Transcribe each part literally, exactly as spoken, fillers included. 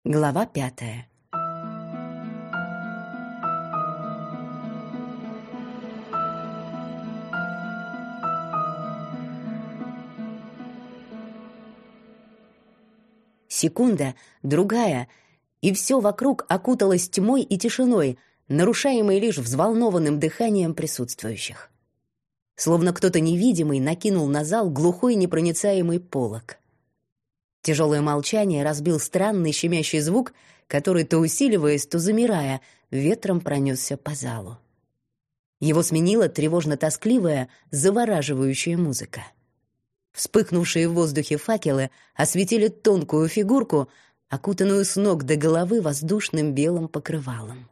Глава пятая. Секунда, другая, и все вокруг окуталось тьмой и тишиной, нарушаемой лишь взволнованным дыханием присутствующих. Словно кто-то невидимый накинул на зал глухой непроницаемый полог. Тяжелое молчание разбил странный щемящий звук, который, то усиливаясь, то замирая, ветром пронесся по залу. Его сменила тревожно-тоскливая, завораживающая музыка. Вспыхнувшие в воздухе факелы осветили тонкую фигурку, окутанную с ног до головы воздушным белым покрывалом.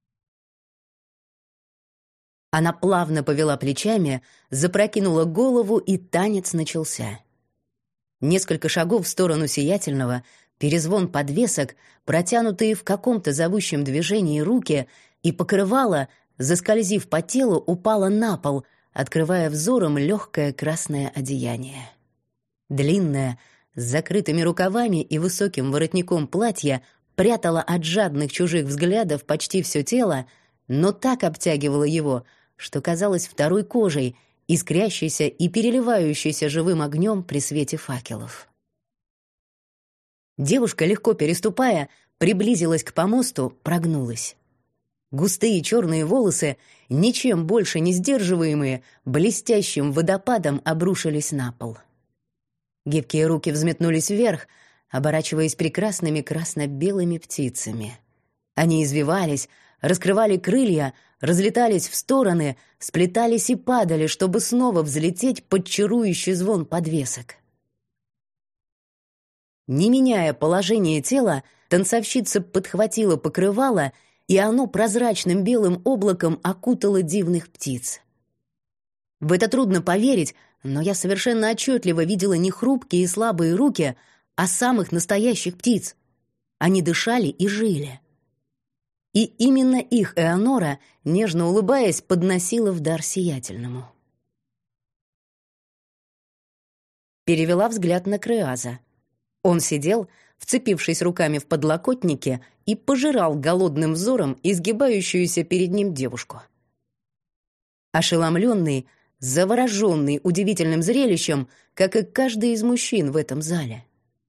Она плавно повела плечами, запрокинула голову, и танец начался. Несколько шагов в сторону сиятельного, перезвон подвесок, протянутые в каком-то зовущем движении руки, и покрывало, заскользив по телу, упало на пол, открывая взором легкое красное одеяние. Длинное, с закрытыми рукавами и высоким воротником платье, прятало от жадных чужих взглядов почти все тело, но так обтягивало его, что казалось второй кожей, искрящейся и переливающейся живым огнем при свете факелов. Девушка, легко переступая, приблизилась к помосту, прогнулась. Густые черные волосы, ничем больше не сдерживаемые, блестящим водопадом обрушились на пол. Гибкие руки взметнулись вверх, оборачиваясь прекрасными красно-белыми птицами. Они извивались, раскрывали крылья, разлетались в стороны, сплетались и падали, чтобы снова взлететь под чарующий звон подвесок. Не меняя положение тела, танцовщица подхватила покрывало, и оно прозрачным белым облаком окутало дивных птиц. В это трудно поверить, но я совершенно отчетливо видела не хрупкие и слабые руки, а самых настоящих птиц. Они дышали и жили. И именно их Эонора, нежно улыбаясь, подносила в дар сиятельному. Перевела взгляд на Креаза. Он сидел, вцепившись руками в подлокотники, и пожирал голодным взором изгибающуюся перед ним девушку. Ошеломленный, завороженный удивительным зрелищем, как и каждый из мужчин в этом зале.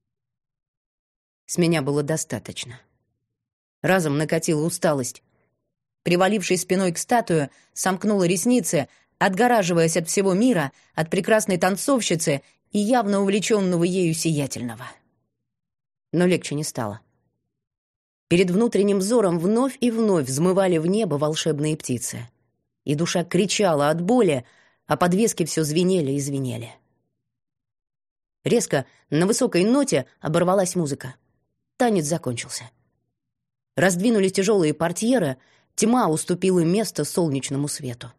С меня было достаточно. Разом накатила усталость. Привалившись спиной к статуе, сомкнула ресницы, отгораживаясь от всего мира, от прекрасной танцовщицы и явно увлеченного ею сиятельного. Но легче не стало. Перед внутренним взором вновь и вновь взмывали в небо волшебные птицы. И душа кричала от боли, а подвески все звенели и звенели. Резко, на высокой ноте, оборвалась музыка. Танец закончился. Раздвинулись тяжелые портьеры, тьма уступила место солнечному свету.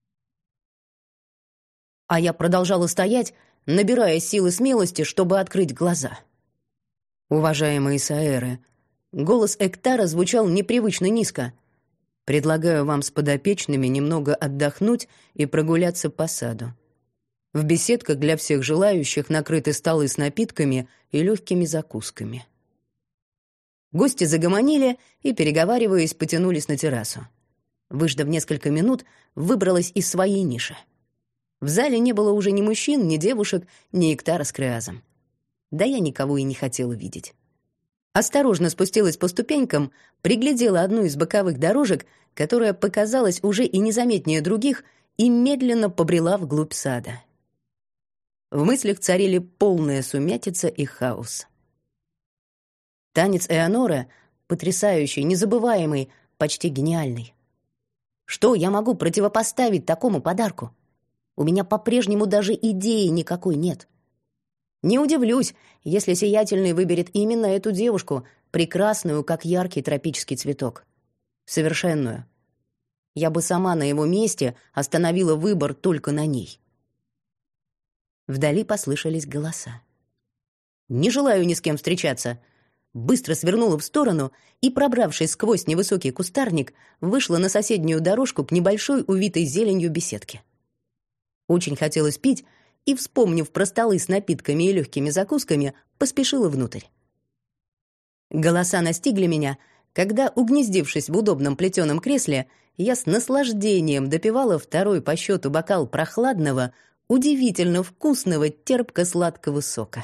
А я продолжала стоять, набирая силы смелости, чтобы открыть глаза. «Уважаемые саэры», голос Эктара звучал непривычно низко. «Предлагаю вам с подопечными немного отдохнуть и прогуляться по саду. В беседках для всех желающих накрыты столы с напитками и легкими закусками». Гости загомонили и, переговариваясь, потянулись на террасу. Выждав несколько минут, выбралась из своей ниши. В зале не было уже ни мужчин, ни девушек, ни Эктара с Креазом. Да я никого и не хотела видеть. Осторожно спустилась по ступенькам, приглядела одну из боковых дорожек, которая показалась уже и незаметнее других, и медленно побрела вглубь сада. В мыслях царили полная сумятица и хаос. Танец Эонора потрясающий, незабываемый, почти гениальный. Что я могу противопоставить такому подарку? У меня по-прежнему даже идеи никакой нет. Не удивлюсь, если сиятельный выберет именно эту девушку, прекрасную, как яркий тропический цветок. Совершенную. Я бы сама на его месте остановила выбор только на ней. Вдали послышались голоса. Не желаю ни с кем встречаться. Быстро свернула в сторону и, пробравшись сквозь невысокий кустарник, вышла на соседнюю дорожку к небольшой увитой зеленью беседке. Очень хотелось пить, и, вспомнив про столы с напитками и легкими закусками, поспешила внутрь. Голоса настигли меня, когда, угнездившись в удобном плетеном кресле, я с наслаждением допивала второй по счету бокал прохладного, удивительно вкусного терпко-сладкого сока.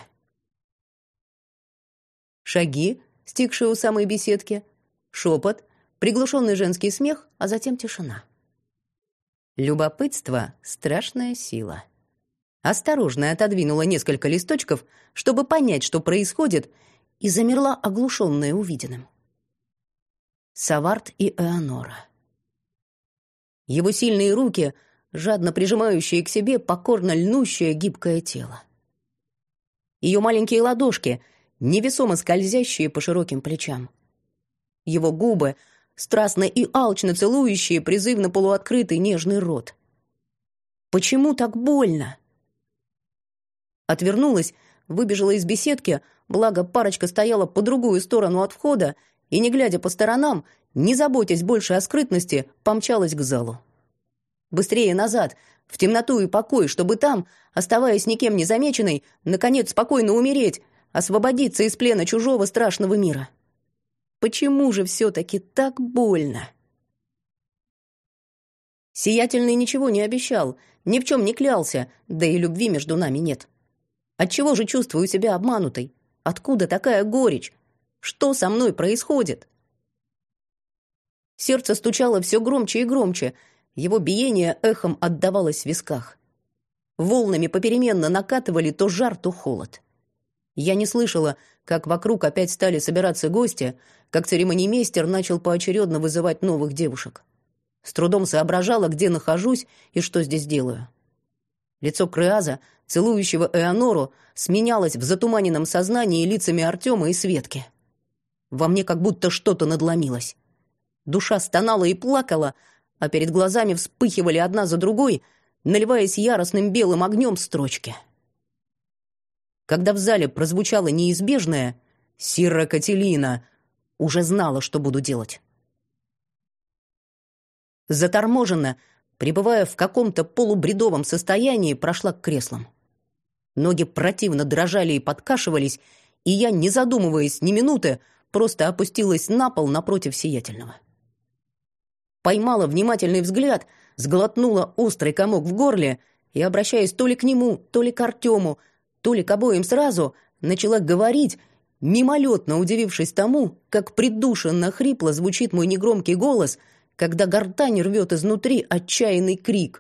Шаги, стихшие у самой беседки, шепот, приглушенный женский смех, а затем тишина. Любопытство — страшная сила. Осторожно отодвинула несколько листочков, чтобы понять, что происходит, и замерла, оглушенная увиденным. Саварт и Эонора. Его сильные руки, жадно прижимающие к себе покорно льнущее гибкое тело. Ее маленькие ладошки, невесомо скользящие по широким плечам. Его губы, страстно и алчно целующие призывно полуоткрытый нежный рот. Почему так больно? Отвернулась, выбежала из беседки, благо парочка стояла по другую сторону от входа, и, не глядя по сторонам, не заботясь больше о скрытности, помчалась к залу. Быстрее назад, в темноту и покой, чтобы там, оставаясь никем не замеченной, наконец спокойно умереть, освободиться из плена чужого страшного мира. Почему же все-таки так больно? Сиятельный ничего не обещал, ни в чем не клялся, да и любви между нами нет. Отчего же чувствую себя обманутой? Откуда такая горечь? Что со мной происходит? Сердце стучало все громче и громче, его биение эхом отдавалось в висках. Волнами попеременно накатывали то жар, то холод. Я не слышала, как вокруг опять стали собираться гости, как церемониймейстер начал поочередно вызывать новых девушек. С трудом соображала, где нахожусь и что здесь делаю. Лицо Креаза, целующего Эонору, сменялось в затуманенном сознании лицами Артема и Светки. Во мне как будто что-то надломилось. Душа стонала и плакала, а перед глазами вспыхивали одна за другой, наливаясь яростным белым огнем строчки. Когда в зале прозвучало неизбежное «Сирра Кателина», уже знала, что буду делать. Заторможенно, пребывая в каком-то полубредовом состоянии, прошла к креслам. Ноги противно дрожали и подкашивались, и я, не задумываясь ни минуты, просто опустилась на пол напротив сиятельного. Поймала внимательный взгляд, сглотнула острый комок в горле и, обращаясь то ли к нему, то ли к Артему, то ли к обоим сразу, начала говорить, мимолетно удивившись тому, как придушенно хрипло звучит мой негромкий голос, когда гортань рвет изнутри отчаянный крик.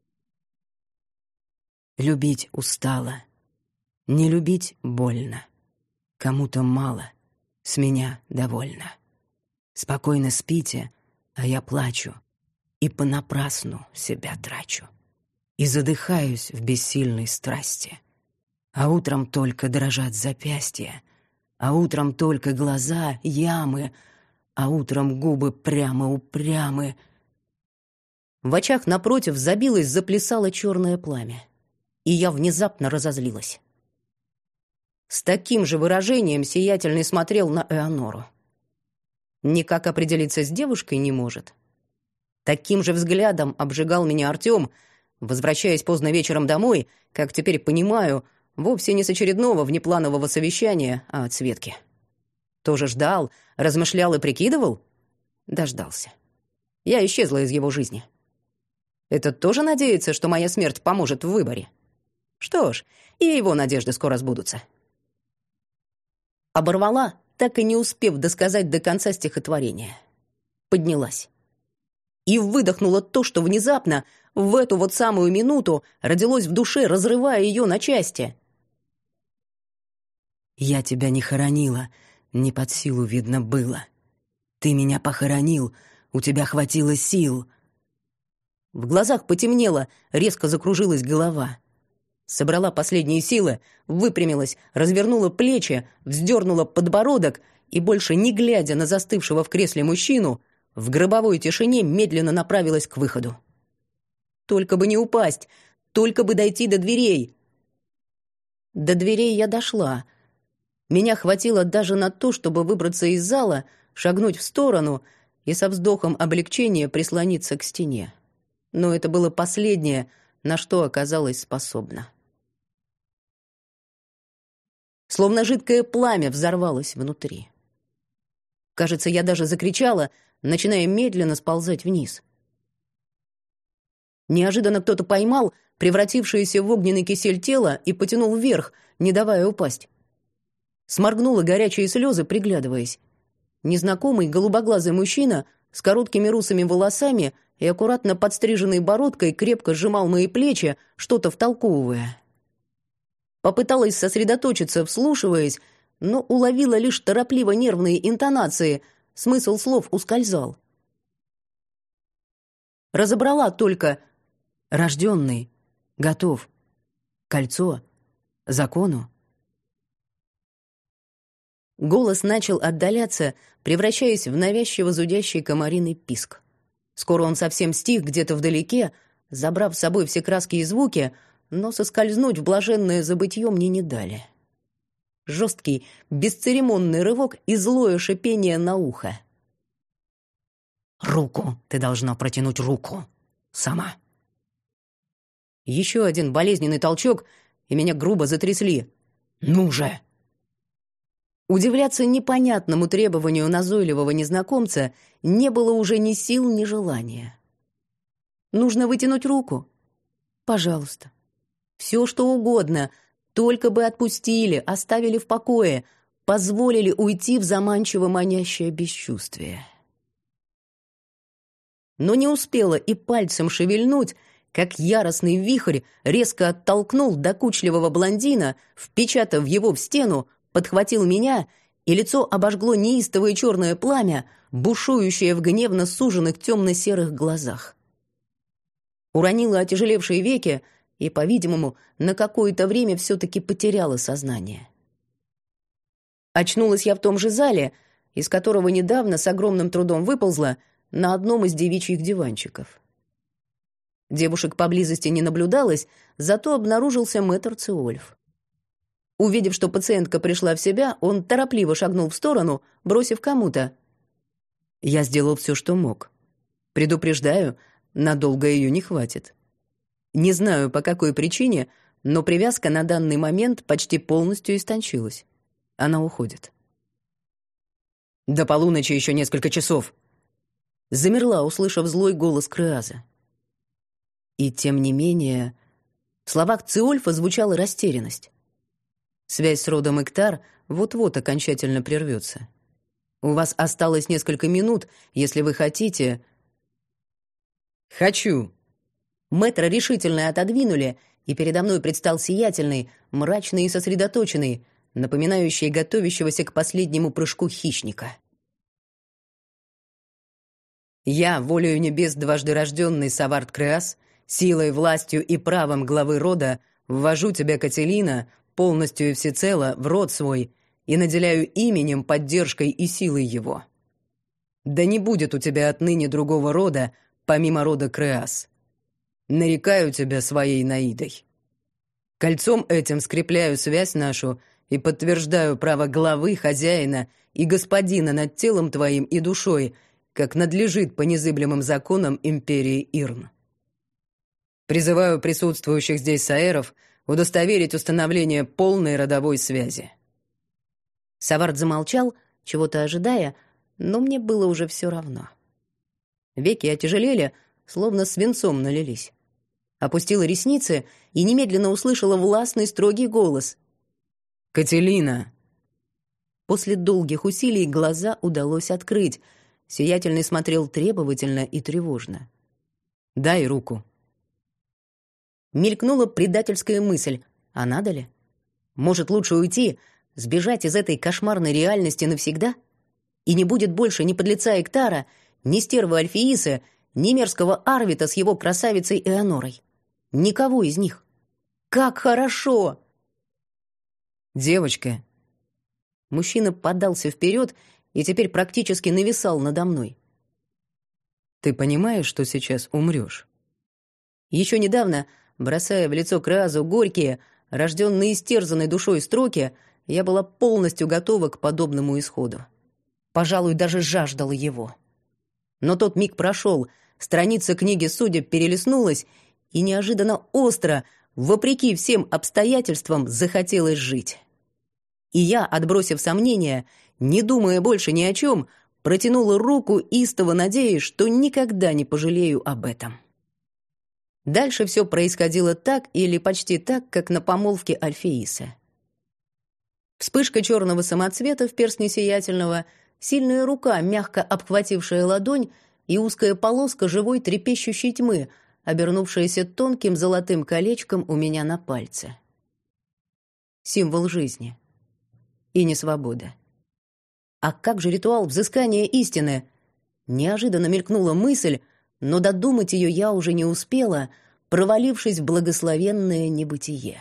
Любить устала, не любить больно. Кому-то мало, с меня довольно. Спокойно спите, а я плачу и понапрасну себя трачу. И задыхаюсь в бессильной страсти. А утром только дрожат запястья, а утром только глаза ямы, а утром губы прямо-упрямы. В очах напротив забилось, заплясало черное пламя, и я внезапно разозлилась. С таким же выражением сиятельный смотрел на Эонору. Никак определиться с девушкой не может. Таким же взглядом обжигал меня Артем, возвращаясь поздно вечером домой, как теперь понимаю, вовсе не с очередного внепланового совещания, а от Светки. Тоже ждал, размышлял и прикидывал? Дождался. Я исчезла из его жизни. Этот тоже надеется, что моя смерть поможет в выборе? Что ж, и его надежды скоро сбудутся. Оборвала, так и не успев досказать до конца стихотворения. Поднялась. И выдохнула то, что внезапно, в эту вот самую минуту, родилось в душе, разрывая ее на части. «Я тебя не хоронила, не под силу видно было. Ты меня похоронил, у тебя хватило сил». В глазах потемнело, резко закружилась голова. Собрала последние силы, выпрямилась, развернула плечи, вздернула подбородок и, больше не глядя на застывшего в кресле мужчину, в гробовой тишине медленно направилась к выходу. Только бы не упасть, только бы дойти до дверей. До дверей я дошла. Меня хватило даже на то, чтобы выбраться из зала, шагнуть в сторону и со вздохом облегчения прислониться к стене. Но это было последнее, на что оказалась способна. Словно жидкое пламя взорвалось внутри. Кажется, я даже закричала, начиная медленно сползать вниз. Неожиданно кто-то поймал превратившееся в огненный кисель тело и потянул вверх, не давая упасть. Сморгнула горячие слезы, приглядываясь. Незнакомый голубоглазый мужчина с короткими русыми волосами и аккуратно подстриженной бородкой крепко сжимал мои плечи, что-то втолковывая. Попыталась сосредоточиться, вслушиваясь, но уловила лишь торопливо нервные интонации, смысл слов ускользал. Разобрала только «рожденный», «готов», «кольцо», «закону». Голос начал отдаляться, превращаясь в навязчиво зудящий комариный писк. Скоро он совсем стих где-то вдалеке, забрав с собой все краски и звуки, но соскользнуть в блаженное забытье мне не дали. Жесткий, бесцеремонный рывок и злое шипение на ухо. «Руку! Ты должна протянуть руку! Сама!» Еще один болезненный толчок, и меня грубо затрясли. «Ну же!» Удивляться непонятному требованию назойливого незнакомца не было уже ни сил, ни желания. Нужно вытянуть руку. Пожалуйста. Все, что угодно, только бы отпустили, оставили в покое, позволили уйти в заманчиво манящее бесчувствие. Но не успела и пальцем шевельнуть, как яростный вихрь резко оттолкнул докучливого блондина, впечатав его в стену, подхватил меня, и лицо обожгло неистовое черное пламя, бушующее в гневно суженных темно-серых глазах. Уронила отяжелевшие веки и, по-видимому, на какое-то время все-таки потеряла сознание. Очнулась я в том же зале, из которого недавно с огромным трудом выползла, на одном из девичьих диванчиков. Девушек поблизости не наблюдалось, зато обнаружился мэтр Циольф. Увидев, что пациентка пришла в себя, он торопливо шагнул в сторону, бросив кому-то: «Я сделал все, что мог. Предупреждаю, надолго ее не хватит. Не знаю, по какой причине, но привязка на данный момент почти полностью истончилась. Она уходит». «До полуночи еще несколько часов», — замерла, услышав злой голос Креаза. И тем не менее, в словах Циольфа звучала растерянность. Связь с родом Эктар вот-вот окончательно прервется. У вас осталось несколько минут, если вы хотите... «Хочу!» Мэтра решительно отодвинули, и передо мной предстал сиятельный, мрачный и сосредоточенный, напоминающий готовящегося к последнему прыжку хищника. «Я, волею небес дважды рожденный Саварт Креас, силой, властью и правом главы рода, ввожу тебя, Кателина, полностью и всецело в род свой и наделяю именем, поддержкой и силой его. Да не будет у тебя отныне другого рода, помимо рода Креас. Нарекаю тебя своей Наидой. Кольцом этим скрепляю связь нашу и подтверждаю право главы, хозяина и господина над телом твоим и душой, как надлежит по незыблемым законам империи Ирн. Призываю присутствующих здесь саэров удостоверить установление полной родовой связи». Саварт замолчал, чего-то ожидая, но мне было уже все равно. Веки отяжелели, словно свинцом налились. Опустила ресницы и немедленно услышала властный строгий голос. «Кателина!» После долгих усилий глаза удалось открыть. Сиятельный смотрел требовательно и тревожно. «Дай руку». Мелькнула предательская мысль. А надо ли? Может, лучше уйти, сбежать из этой кошмарной реальности навсегда? И не будет больше ни подлеца Эктара, ни стервы Альфеисы, ни мерзкого Арвита с его красавицей Эонорой. Никого из них. Как хорошо! «Девочка!» Мужчина подался вперед и теперь практически нависал надо мной. «Ты понимаешь, что сейчас умрешь?» Еще недавно, бросая в лицо Креазу горькие, рожденные истерзанной душой строки, я была полностью готова к подобному исходу. Пожалуй, даже жаждала его. Но тот миг прошел, страница книги судеб перелистнулась, и неожиданно остро, вопреки всем обстоятельствам, захотелось жить. И я, отбросив сомнения, не думая больше ни о чем, протянула руку, истово надеясь, что никогда не пожалею об этом. Дальше все происходило так или почти так, как на помолвке Альфеисы. Вспышка черного самоцвета в перстне сиятельного, сильная рука, мягко обхватившая ладонь, и узкая полоска живой трепещущей тьмы, обернувшаяся тонким золотым колечком у меня на пальце. Символ жизни. И несвобода. А как же ритуал взыскания истины? Неожиданно мелькнула мысль, но додумать ее я уже не успела, провалившись в благословенное небытие.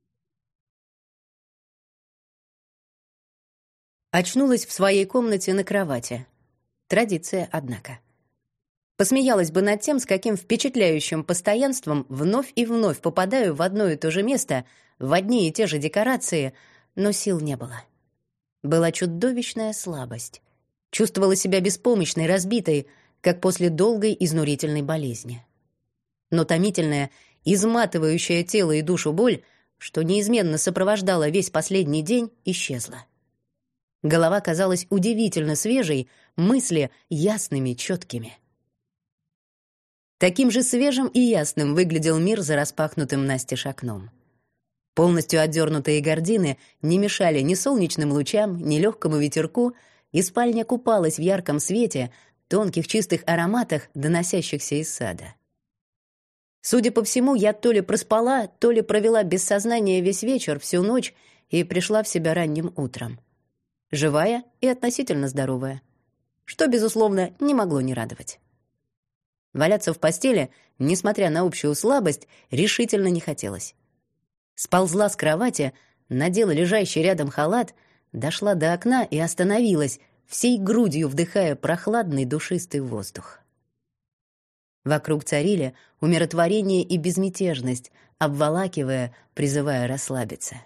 Очнулась в своей комнате на кровати. Традиция, однако. Посмеялась бы над тем, с каким впечатляющим постоянством вновь и вновь попадаю в одно и то же место, в одни и те же декорации, но сил не было. Была чудовищная слабость. Чувствовала себя беспомощной, разбитой, как после долгой изнурительной болезни. Но томительная, изматывающая тело и душу боль, что неизменно сопровождала весь последний день, исчезла. Голова казалась удивительно свежей, мысли ясными, четкими. Таким же свежим и ясным выглядел мир за распахнутым настежь окном. Полностью отдернутые гардины не мешали ни солнечным лучам, ни легкому ветерку, и спальня купалась в ярком свете, тонких чистых ароматах, доносящихся из сада. Судя по всему, я то ли проспала, то ли провела без сознания весь вечер, всю ночь и пришла в себя ранним утром. Живая и относительно здоровая, что, безусловно, не могло не радовать. Валяться в постели, несмотря на общую слабость, решительно не хотелось. Сползла с кровати, надела лежащий рядом халат, дошла до окна и остановилась, всей грудью вдыхая прохладный душистый воздух. Вокруг царили умиротворение и безмятежность, обволакивая, призывая расслабиться.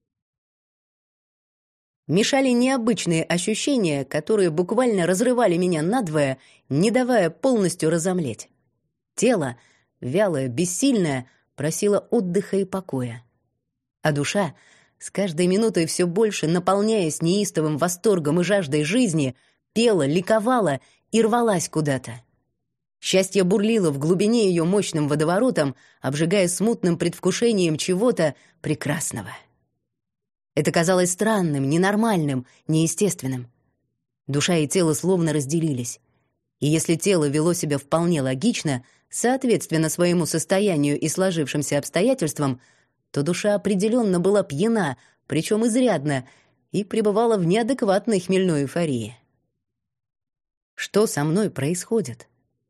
Мешали необычные ощущения, которые буквально разрывали меня надвое, не давая полностью разомлеть. Тело, вялое, бессильное, просило отдыха и покоя. А душа, с каждой минутой все больше наполняясь неистовым восторгом и жаждой жизни, пела, ликовала и рвалась куда-то. Счастье бурлило в глубине ее мощным водоворотом, обжигая смутным предвкушением чего-то прекрасного. Это казалось странным, ненормальным, неестественным. Душа и тело словно разделились. И если тело вело себя вполне логично, соответственно своему состоянию и сложившимся обстоятельствам, то душа определенно была пьяна, причем изрядно, и пребывала в неадекватной хмельной эйфории. Что со мной происходит?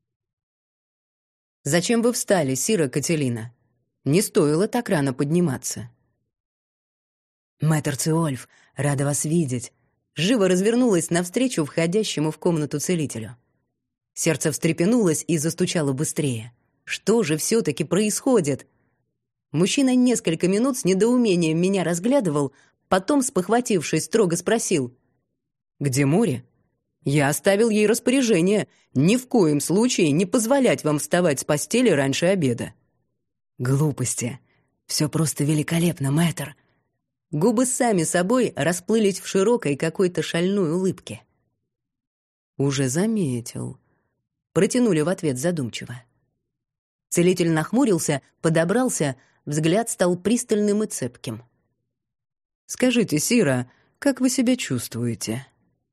«Зачем вы встали, сира Кателина? Не стоило так рано подниматься». «Мэтр Циольф, рада вас видеть!» Живо развернулась навстречу входящему в комнату целителю. Сердце встрепенулось и застучало быстрее. Что же все-таки происходит? Мужчина несколько минут с недоумением меня разглядывал, потом, спохватившись, строго спросил: «Где море? Я оставил ей распоряжение ни в коем случае не позволять вам вставать с постели раньше обеда». «Глупости. Все просто великолепно, мэтр». Губы сами собой расплылись в широкой какой-то шальной улыбке. «Уже заметил», — протянули в ответ задумчиво. Целитель нахмурился, подобрался, взгляд стал пристальным и цепким. «Скажите, сира, как вы себя чувствуете?»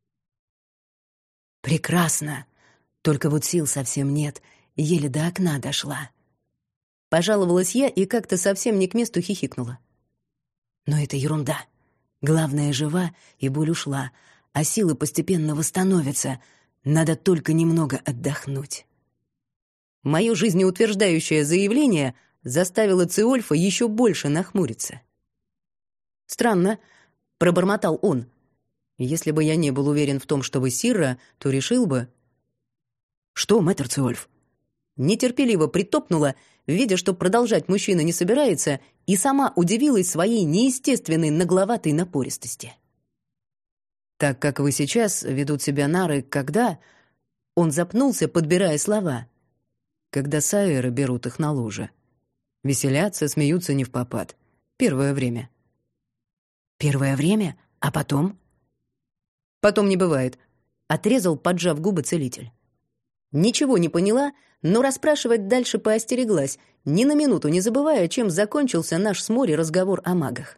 «Прекрасно. Только вот сил совсем нет, еле до окна дошла». Пожаловалась я и как-то совсем не к месту хихикнула. Но это ерунда. Главное, жива, и боль ушла, а силы постепенно восстановятся. Надо только немного отдохнуть. Мое жизнеутверждающее заявление заставило Циольфа еще больше нахмуриться. «Странно», — пробормотал он. «Если бы я не был уверен в том, что вы сирра, то решил бы...» «Что, мэтр Циольф?» Нетерпеливо притопнула, видя, что продолжать мужчина не собирается, и сама удивилась своей неестественной нагловатой напористости. «Так как вы сейчас ведут себя нары, когда...» Он запнулся, подбирая слова. «Когда саэры берут их на ложе. Веселятся, смеются невпопад. Первое время». «Первое время? А потом?» «Потом не бывает», — отрезал, поджав губы, целитель. Ничего не поняла, но расспрашивать дальше поостереглась, ни на минуту не забывая, чем закончился наш с Мори разговор о магах.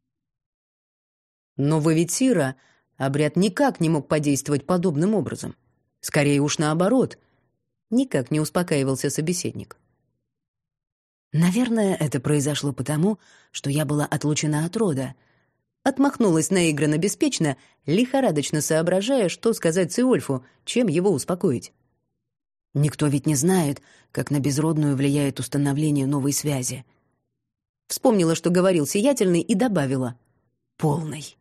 Но в Эвитира обряд никак не мог подействовать подобным образом. Скорее уж наоборот. Никак не успокаивался собеседник. Наверное, это произошло потому, что я была отлучена от рода. Отмахнулась наигранно беспечно, лихорадочно соображая, что сказать Циольфу, чем его успокоить. Никто ведь не знает, как на безродную влияет установление новой связи. Вспомнила, что говорил сиятельный, и добавила: полный.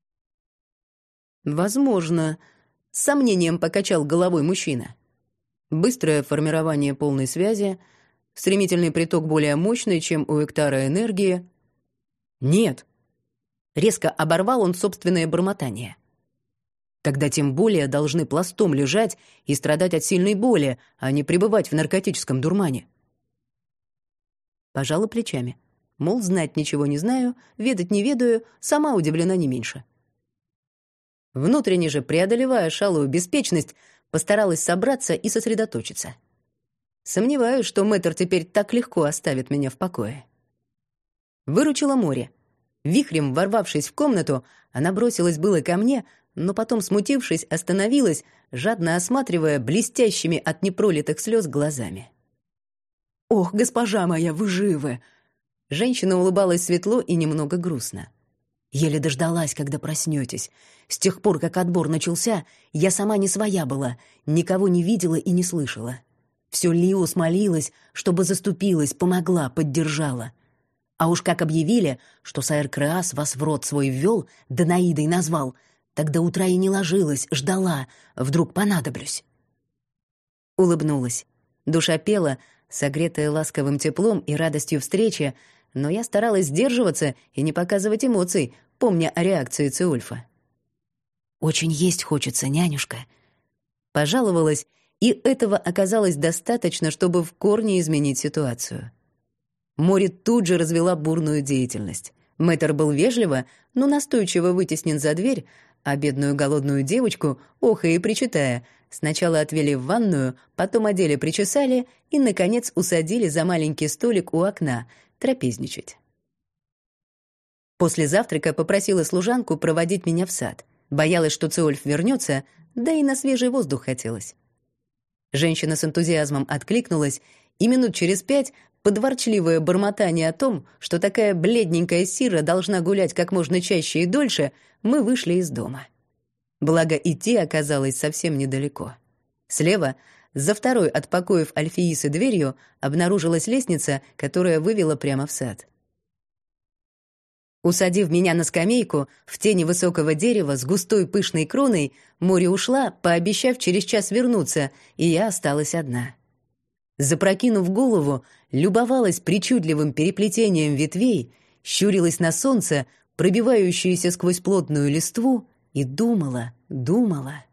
Возможно, с сомнением покачал головой мужчина. Быстрое формирование полной связи, стремительный приток более мощный, чем у Эктара энергии. Нет. Резко оборвал он собственное бормотание. Тогда тем более должны пластом лежать и страдать от сильной боли, а не пребывать в наркотическом дурмане. Пожала плечами. Мол, знать ничего не знаю, ведать не ведаю, сама удивлена не меньше. Внутренне же, преодолевая шалую беспечность, постаралась собраться и сосредоточиться. Сомневаюсь, что мэтр теперь так легко оставит меня в покое. Выручила Мори. Вихрем ворвавшись в комнату, она бросилась было ко мне, но потом, смутившись, остановилась, жадно осматривая блестящими от непролитых слез глазами. «Ох, госпожа моя, вы живы!» Женщина улыбалась светло и немного грустно. «Еле дождалась, когда проснетесь. С тех пор, как отбор начался, я сама не своя была, никого не видела и не слышала. Все Лиус молилась, чтобы заступилась, помогла, поддержала. А уж как объявили, что Саэр Креас вас в рот свой ввел, Данаидой назвал, тогда утра и не ложилась, ждала, вдруг понадоблюсь». Улыбнулась. Душа пела, согретая ласковым теплом и радостью встречи, но я старалась сдерживаться и не показывать эмоций, помня о реакции Циольфа. «Очень есть хочется, нянюшка», — пожаловалась, и этого оказалось достаточно, чтобы в корне изменить ситуацию. Мори тут же развела бурную деятельность. Мэтр был вежливо, но настойчиво вытеснен за дверь, а бедную голодную девочку, охая и причитая, сначала отвели в ванную, потом одели, причесали и, наконец, усадили за маленький столик у окна трапезничать. После завтрака попросила служанку проводить меня в сад. Боялась, что Циольф вернется, да и на свежий воздух хотелось. Женщина с энтузиазмом откликнулась, и минут через пять под ворчливое бормотание о том, что такая бледненькая сира должна гулять как можно чаще и дольше, мы вышли из дома. Благо, идти оказалось совсем недалеко. Слева, за второй от покоев Альфеисы дверью, обнаружилась лестница, которая вывела прямо в сад. Усадив меня на скамейку в тени высокого дерева с густой пышной кроной, Мори ушла, пообещав через час вернуться, и я осталась одна. Запрокинув голову, любовалась причудливым переплетением ветвей, щурилась на солнце, пробивающееся сквозь плотную листву, и думала, думала.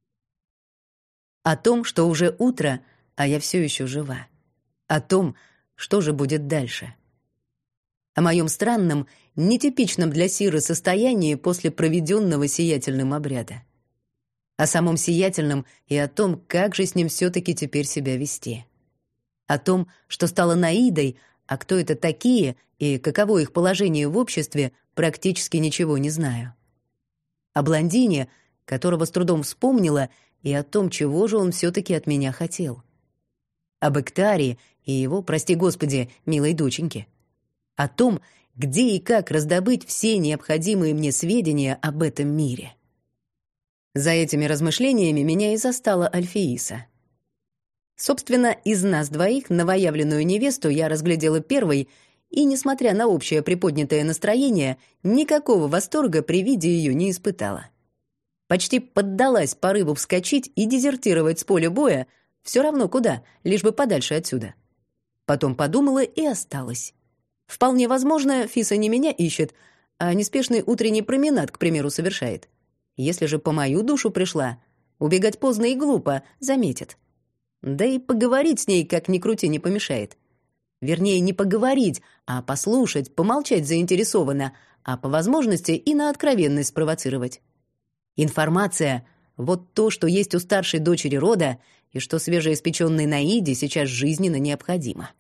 О том, что уже утро, а я все еще жива. О том, что же будет дальше. О моем странном, нетипичном для Сиры состоянии после проведенного сиятельным обряда. О самом сиятельном и о том, как же с ним все-таки теперь себя вести. О том, что стало Наидой, а кто это такие и каково их положение в обществе, практически ничего не знаю. О блондине, которого с трудом вспомнила, и о том, чего же он все-таки от меня хотел. Об Эктаре и его, прости господи, милой доченьке. О том, где и как раздобыть все необходимые мне сведения об этом мире. За этими размышлениями меня и застала Альфеиса. Собственно, из нас двоих новоявленную невесту я разглядела первой, и, несмотря на общее приподнятое настроение, никакого восторга при виде ее не испытала. Почти поддалась порыву вскочить и дезертировать с поля боя, все равно куда, лишь бы подальше отсюда. Потом подумала и осталась. Вполне возможно, Фиса не меня ищет, а неспешный утренний променад, к примеру, совершает. Если же по мою душу пришла, убегать поздно и глупо, заметит. Да и поговорить с ней, как ни крути, не помешает. Вернее, не поговорить, а послушать, помолчать заинтересованно, а по возможности и на откровенность спровоцировать. Информация — Вот то, что есть у старшей дочери рода, и что свежеиспеченной Наиде сейчас жизненно необходимо.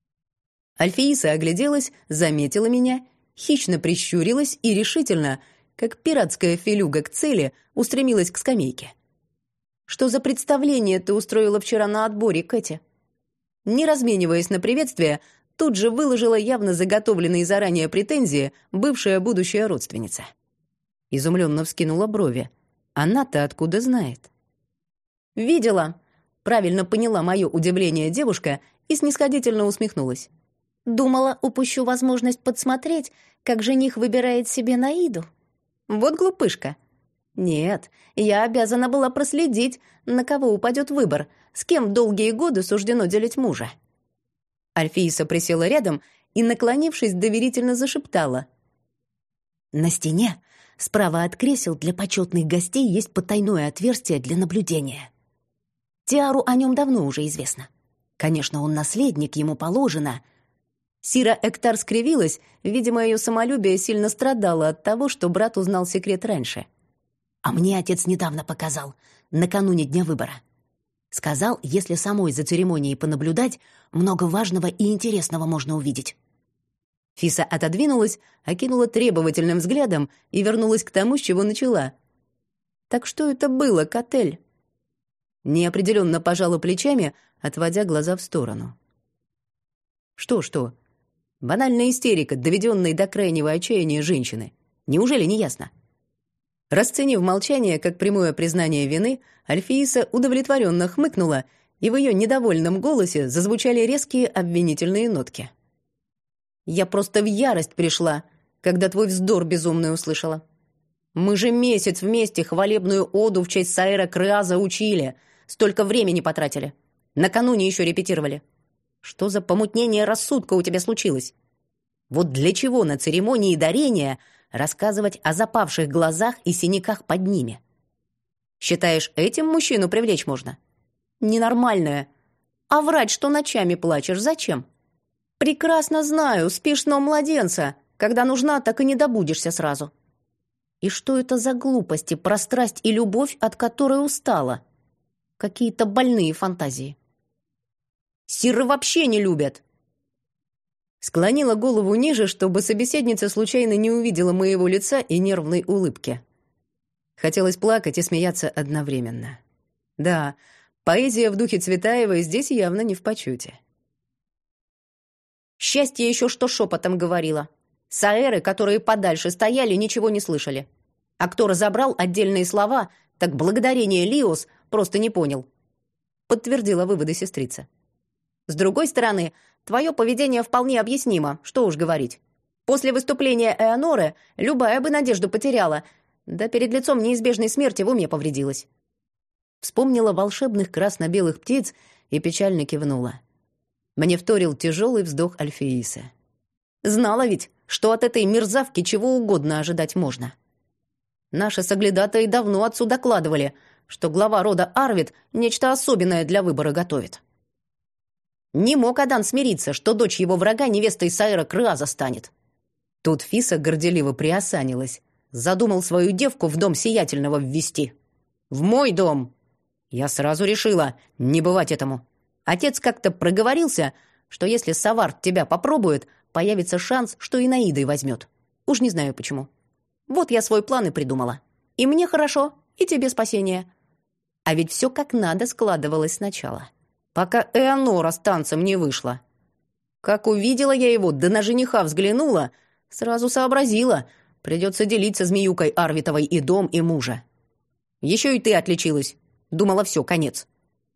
Альфеиса огляделась, заметила меня, хищно прищурилась и решительно, как пиратская филюга к цели, устремилась к скамейке. «Что за представление ты устроила вчера на отборе, Кэти?» Не размениваясь на приветствие, тут же выложила явно заготовленные заранее претензии бывшая будущая родственница. Изумленно вскинула брови. Она-то откуда знает? «Видела», — правильно поняла мое удивление девушка и снисходительно усмехнулась. «Думала, упущу возможность подсмотреть, как жених выбирает себе Наиду. Вот глупышка. Нет, я обязана была проследить, на кого упадет выбор, с кем долгие годы суждено делить мужа». Альфииса присела рядом и, наклонившись, доверительно зашептала. «На стене, справа от кресел для почетных гостей, есть потайное отверстие для наблюдения. Тиару о нем давно уже известно. Конечно, он наследник, ему положено». Сира Эктар скривилась, видимо, ее самолюбие сильно страдало от того, что брат узнал секрет раньше. «А мне отец недавно показал, накануне дня выбора. Сказал, если самой за церемонией понаблюдать, много важного и интересного можно увидеть». Фиса отодвинулась, окинула требовательным взглядом и вернулась к тому, с чего начала. «Так что это было, Котель?» Неопределенно пожала плечами, отводя глаза в сторону. «Что-что? Банальная истерика, доведенная до крайнего отчаяния женщины. Неужели не ясно?» Расценив молчание как прямое признание вины, Альфеиса удовлетворенно хмыкнула, и в ее недовольном голосе зазвучали резкие обвинительные нотки. «Я просто в ярость пришла, когда твой вздор безумный услышала. Мы же месяц вместе хвалебную оду в честь Саэра Креаза учили, столько времени потратили. Накануне еще репетировали. Что за помутнение рассудка у тебя случилось? Вот для чего на церемонии дарения рассказывать о запавших глазах и синяках под ними? Считаешь, этим мужчину привлечь можно? Ненормальное. А врать, что ночами плачешь, зачем? Прекрасно знаю, спишь сном младенца. Когда нужна, так и не добудешься сразу. И что это за глупости про страсть и любовь, от которой устала? Какие-то больные фантазии. Сиры вообще не любят. Склонила голову ниже, чтобы собеседница случайно не увидела моего лица и нервной улыбки. Хотелось плакать и смеяться одновременно. Да, поэзия в духе Цветаевой здесь явно не в почете. Счастье еще что шепотом говорила. Саэры, которые подальше стояли, ничего не слышали. А кто разобрал отдельные слова, так благодарение Лиос просто не понял. Подтвердила выводы сестрица. С другой стороны, твое поведение вполне объяснимо, что уж говорить. После выступления Эоноры любая бы надежду потеряла, да перед лицом неизбежной смерти в уме повредилась. Вспомнила волшебных красно-белых птиц и печально кивнула. Мне вторил тяжелый вздох Альфеисы. Знала ведь, что от этой мерзавки чего угодно ожидать можно. Наши соглядатаи давно отцу докладывали, что глава рода Арвид нечто особенное для выбора готовит. Не мог Адан смириться, что дочь его врага невестой Саэра Креаза станет. Тут Фиса горделиво приосанилась. Задумал свою девку в дом Сиятельного ввести. В мой дом! Я сразу решила, не бывать этому. Отец как-то проговорился, что если Саварт тебя попробует, появится шанс, что и Наидой возьмет. Уж не знаю почему. Вот я свой план и придумала. И мне хорошо, и тебе спасение. А ведь все как надо складывалось сначала. Пока Эонора с танцем не вышла. Как увидела я его, да на жениха взглянула, сразу сообразила, придется делить со змеюкой Арвитовой и дом, и мужа. Еще и ты отличилась. Думала, все, конец.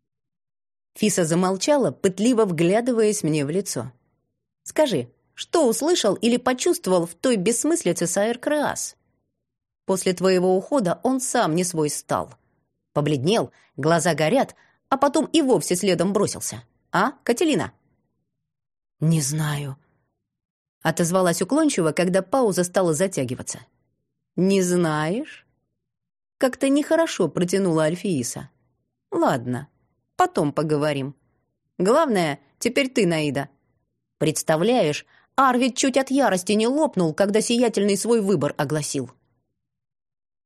Фиса замолчала, пытливо вглядываясь мне в лицо. Скажи, что услышал или почувствовал в той бессмыслице Саэр Креаз? После твоего ухода он сам не свой стал. Побледнел, глаза горят, а потом и вовсе следом бросился. А, Кателина?» «Не знаю», — отозвалась уклончиво, когда пауза стала затягиваться. «Не знаешь?» Как-то нехорошо протянула Альфеиса. «Ладно, потом поговорим. Главное, теперь ты, Наида. Представляешь, Арвид чуть от ярости не лопнул, когда Сиятельный свой выбор огласил».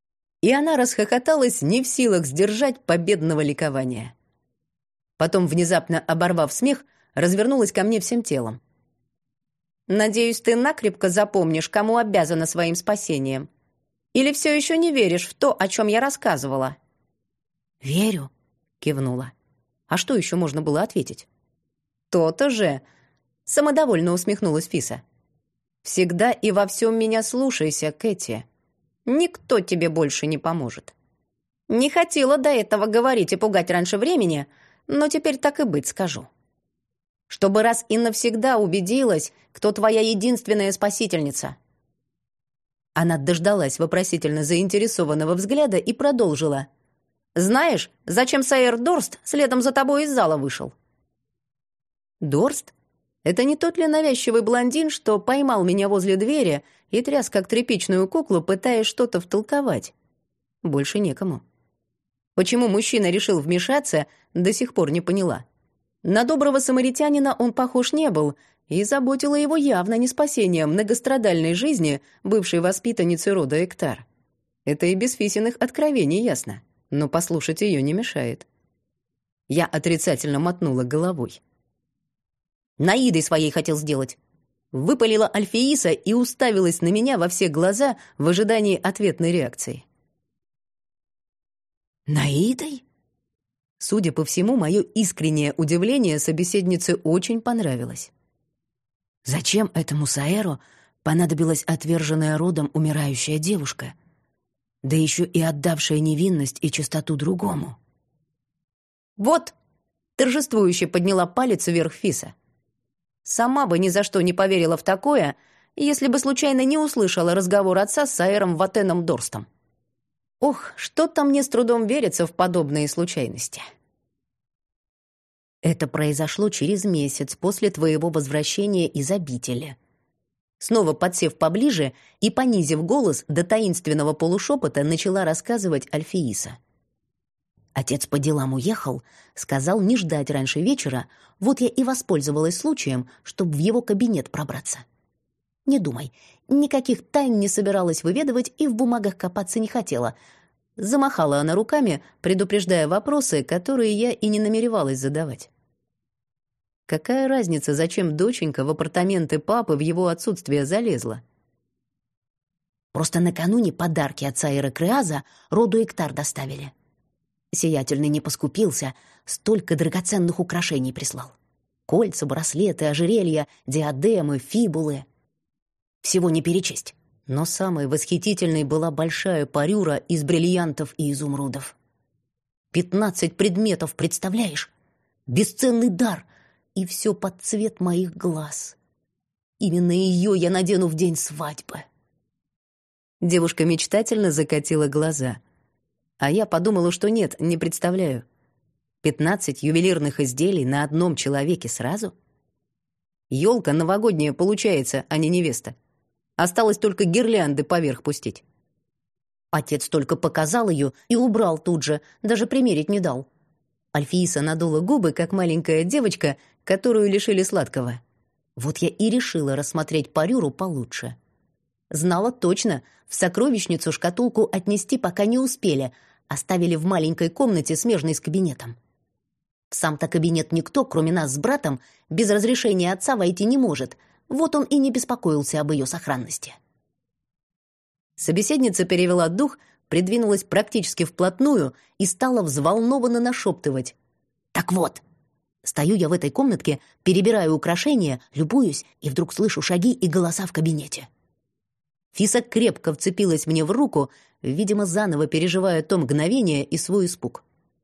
и она расхохоталась, не в силах сдержать победного ликования. Потом, внезапно оборвав смех, развернулась ко мне всем телом. «Надеюсь, ты накрепко запомнишь, кому обязана своим спасением. Или все еще не веришь в то, о чем я рассказывала?» «Верю», — кивнула. А что еще можно было ответить? «То-то же!» — самодовольно усмехнулась Фиса. «Всегда и во всем меня слушайся, Кэти. Никто тебе больше не поможет. Не хотела до этого говорить и пугать раньше времени, но теперь так и быть скажу. Чтобы раз и навсегда убедилась, кто твоя единственная спасительница». Она дождалась вопросительно заинтересованного взгляда и продолжила. «Знаешь, зачем Саэр Дорст следом за тобой из зала вышел?» «Дорст? Это не тот ли навязчивый блондин, что поймал меня возле двери и тряс как тряпичную куклу, пытаясь что-то втолковать? Больше некому. Почему мужчина решил вмешаться, до сих пор не поняла. На доброго самаритянина он похож не был, и заботило его явно не спасение многострадальной жизни бывшей воспитанницы рода Эктар. Это и без Фисиных откровений ясно, но послушать ее не мешает. Я отрицательно мотнула головой. «Наидой своей хотел сделать», — выпалила Альфеиса и уставилась на меня во все глаза в ожидании ответной реакции. «Наидой?» Судя по всему, мое искреннее удивление собеседнице очень понравилось. «Зачем этому Саэру понадобилась отверженная родом умирающая девушка, да еще и отдавшая невинность и чистоту другому?» «Вот!» — торжествующе подняла палец вверх Фиса. «Сама бы ни за что не поверила в такое, если бы случайно не услышала разговор отца с Саэром Ватеном Дорстом. Ох, что-то мне с трудом верится в подобные случайности». «Это произошло через месяц после твоего возвращения из обители». Снова подсев поближе и понизив голос до таинственного полушепота, начала рассказывать Альфеиса. Отец по делам уехал, сказал не ждать раньше вечера, вот я и воспользовалась случаем, чтобы в его кабинет пробраться. Не думай, никаких тайн не собиралась выведывать и в бумагах копаться не хотела. Замахала она руками, предупреждая вопросы, которые я и не намеревалась задавать. Какая разница, зачем доченька в апартаменты папы в его отсутствие залезла? Просто накануне подарки от Саэра Креаза роду Эктар доставили. Сиятельный не поскупился, столько драгоценных украшений прислал. Кольца, браслеты, ожерелья, диадемы, фибулы. Всего не перечесть. Но самой восхитительной была большая парюра из бриллиантов и изумрудов. Пятнадцать предметов, представляешь? Бесценный дар, и все под цвет моих глаз. Именно ее я надену в день свадьбы. Девушка мечтательно закатила глаза. А я подумала, что нет, не представляю. Пятнадцать ювелирных изделий на одном человеке сразу? Ёлка новогодняя получается, а не невеста. Осталось только гирлянды поверх пустить. Отец только показал ее и убрал тут же, даже примерить не дал. Альфииса надула губы, как маленькая девочка, которую лишили сладкого. Вот я и решила рассмотреть парюру получше. Знала точно, в сокровищницу шкатулку отнести пока не успели, оставили в маленькой комнате, смежной с кабинетом. В сам-то кабинет никто, кроме нас с братом, без разрешения отца войти не может, вот он и не беспокоился об ее сохранности. Собеседница перевела дух, придвинулась практически вплотную и стала взволнованно нашептывать. «Так вот, стою я в этой комнатке, перебираю украшения, любуюсь, и вдруг слышу шаги и голоса в кабинете». Фиса крепко вцепилась мне в руку, видимо, заново переживая то мгновение и свой испуг.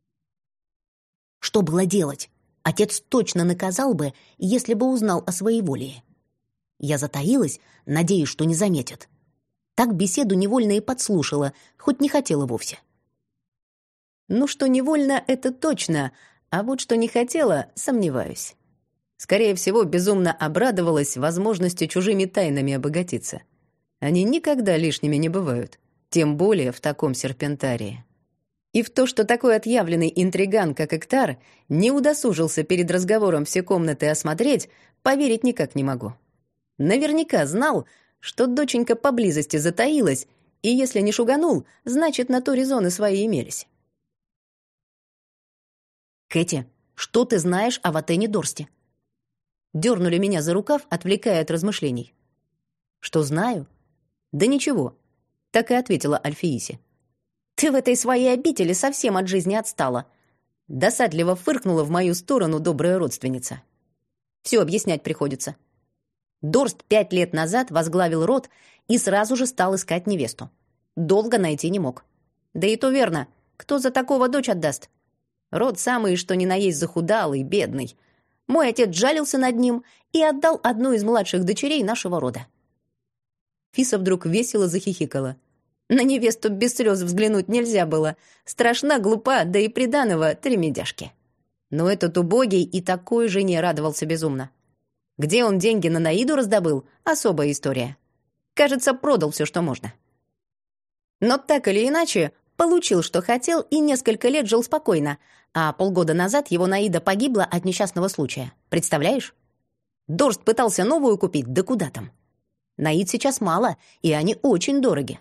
Что было делать? Отец точно наказал бы, если бы узнал о своеволии. Я затаилась, надеясь, что не заметит. Так беседу невольно и подслушала, хоть не хотела вовсе. Ну, что невольно, это точно, а вот что не хотела, сомневаюсь. Скорее всего, безумно обрадовалась возможности чужими тайнами обогатиться. Они никогда лишними не бывают, тем более в таком серпентарии. И в то, что такой отъявленный интриган, как Эктар, не удосужился перед разговором все комнаты осмотреть, поверить никак не могу. Наверняка знал, что доченька поблизости затаилась И если не шуганул, значит, на то резоны свои имелись. «Кэти, что ты знаешь о Ватене Дорсте?» Дернули меня за рукав, отвлекая от размышлений. «Что знаю? Да ничего», — так и ответила Альфеиси. «Ты в этой своей обители совсем от жизни отстала», — досадливо фыркнула в мою сторону добрая родственница. «Все объяснять приходится». Дорст пять лет назад возглавил род и сразу же стал искать невесту. Долго найти не мог. Да и то верно, кто за такого дочь отдаст? Род самый, что ни на есть захудалый, бедный. Мой отец жалился над ним и отдал одну из младших дочерей нашего рода. Фиса вдруг весело захихикала. На невесту без слез взглянуть нельзя было. Страшна, глупа, да и приданого три медяшки. Но этот убогий и такой жене радовался безумно. Где он деньги на Наиду раздобыл — особая история. Кажется, продал все, что можно. Но так или иначе, получил, что хотел, и несколько лет жил спокойно, а полгода назад его Наида погибла от несчастного случая. Представляешь? Дорст пытался новую купить, да куда там. Наид сейчас мало, и они очень дороги.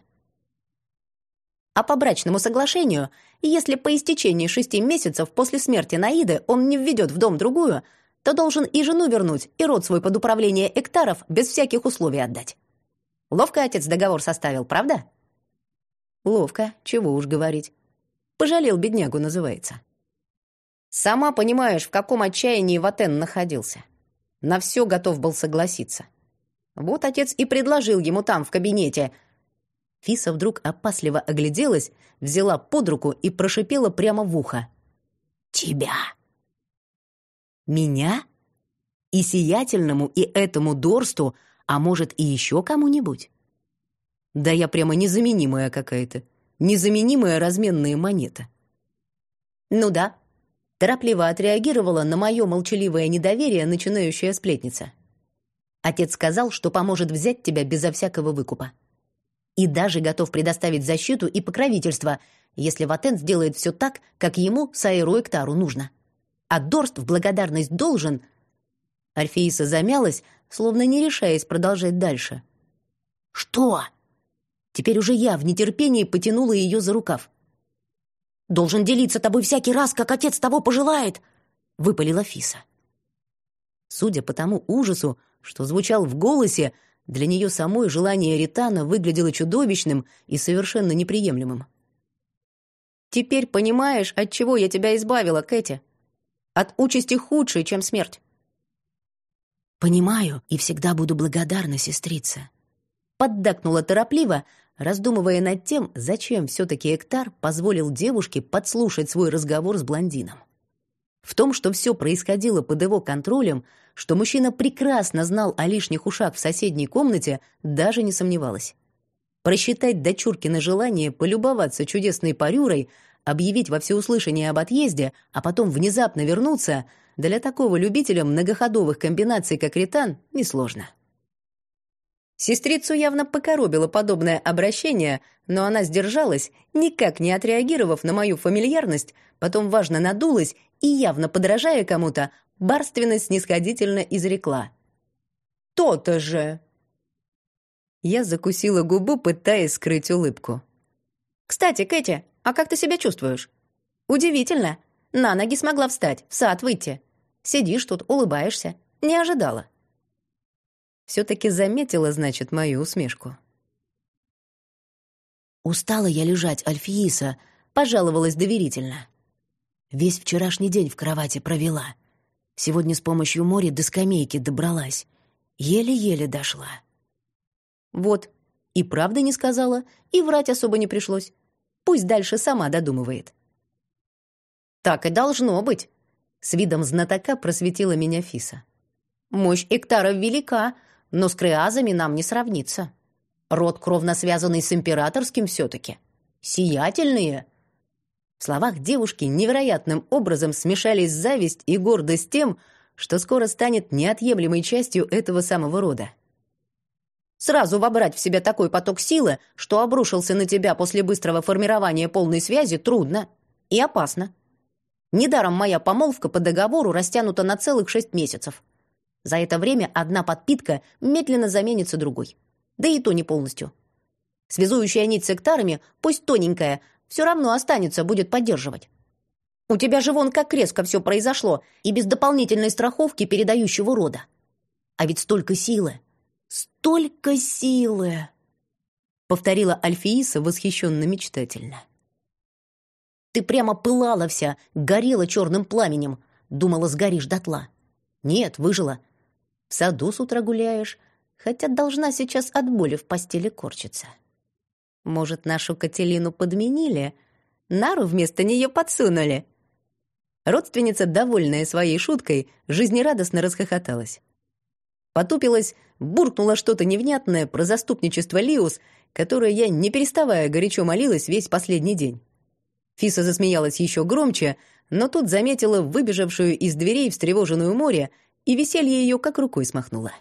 А по брачному соглашению, если по истечении шести месяцев после смерти Наиды он не введет в дом другую, то должен и жену вернуть, и род свой под управление Эктаров без всяких условий отдать. Ловко отец договор составил, правда? Ловко, чего уж говорить. Пожалел беднягу, называется. Сама понимаешь, в каком отчаянии Ватен находился. На все готов был согласиться. Вот отец и предложил ему там, в кабинете. Фиса вдруг опасливо огляделась, взяла под руку и прошипела прямо в ухо. «Тебя!» «Меня? И сиятельному, и этому Дорсту, а может, и еще кому-нибудь?» Да я прямо незаменимая какая-то. Незаменимая разменная монета. Ну да, торопливо отреагировала на мое молчаливое недоверие начинающая сплетница. Отец сказал, что поможет взять тебя безо всякого выкупа. И даже готов предоставить защиту и покровительство, если Ватен сделает все так, как ему, Саэру Эктару, нужно. А Дорст в благодарность должен... Альфеиса замялась, словно не решаясь продолжать дальше. «Что?» Теперь уже я в нетерпении потянула ее за рукав. «Должен делиться тобой всякий раз, как отец того пожелает», — выпалила Фиса. Судя по тому ужасу, что звучал в голосе, для нее самой желание Ритана выглядело чудовищным и совершенно неприемлемым. «Теперь понимаешь, от чего я тебя избавила, Кэти? От участи худшей, чем смерть». «Понимаю и всегда буду благодарна, сестрица», — поддакнула торопливо, раздумывая над тем, зачем все-таки Эктар позволил девушке подслушать свой разговор с блондином. В том, что все происходило под его контролем, что мужчина прекрасно знал о лишних ушах в соседней комнате, даже не сомневалась. Просчитать дочуркино желание полюбоваться чудесной парюрой, объявить во всеуслышание об отъезде, а потом внезапно вернуться, для такого любителя многоходовых комбинаций, как Ритан, несложно. Сестрицу явно покоробило подобное обращение, но она сдержалась, никак не отреагировав на мою фамильярность, потом важно надулась и, явно подражая кому-то, барственно-снисходительно изрекла. «То-то же!» Я закусила губу, пытаясь скрыть улыбку. «Кстати, Кэти, а как ты себя чувствуешь? Удивительно. На ноги смогла встать, в сад выйти. Сидишь тут, улыбаешься. Не ожидала». Все-таки заметила, значит, мою усмешку. «Устала я лежать, Альфеиса», — пожаловалась доверительно. «Весь вчерашний день в кровати провела. Сегодня с помощью моря до скамейки добралась. Еле-еле дошла». Вот, и правда не сказала, и врать особо не пришлось. Пусть дальше сама додумывает. «Так и должно быть», — с видом знатока просветила меня Фиса. «Мощь Эктара велика, но с креазами нам не сравнится. Род кровно связанный с императорским все-таки. Сиятельные». В словах девушки невероятным образом смешались зависть и гордость тем, что скоро станет неотъемлемой частью этого самого рода. Сразу вобрать в себя такой поток силы, что обрушился на тебя после быстрого формирования полной связи, трудно и опасно. Недаром моя помолвка по договору растянута на целых шесть месяцев. За это время одна подпитка медленно заменится другой. Да и то не полностью. Связующая нить с эктарами, пусть тоненькая, все равно останется, будет поддерживать. У тебя же вон как резко все произошло, и без дополнительной страховки передающего рода. А ведь столько силы, столько силы!» — повторила Альфииса восхищенно-мечтательно. «Ты прямо пылала вся, горела черным пламенем. Думала, сгоришь дотла. Нет, выжила. В саду с утра гуляешь, хотя должна сейчас от боли в постели корчиться. Может, нашу Кателину подменили? Нару вместо нее подсунули?» Родственница, довольная своей шуткой, жизнерадостно расхохоталась. Потупилась, буркнула что-то невнятное про заступничество Лиус, которое я, не переставая, горячо молилась весь последний день. Фиса засмеялась еще громче, но тут заметила выбежавшую из дверей встревоженную море, и веселье ее как рукой смахнуло.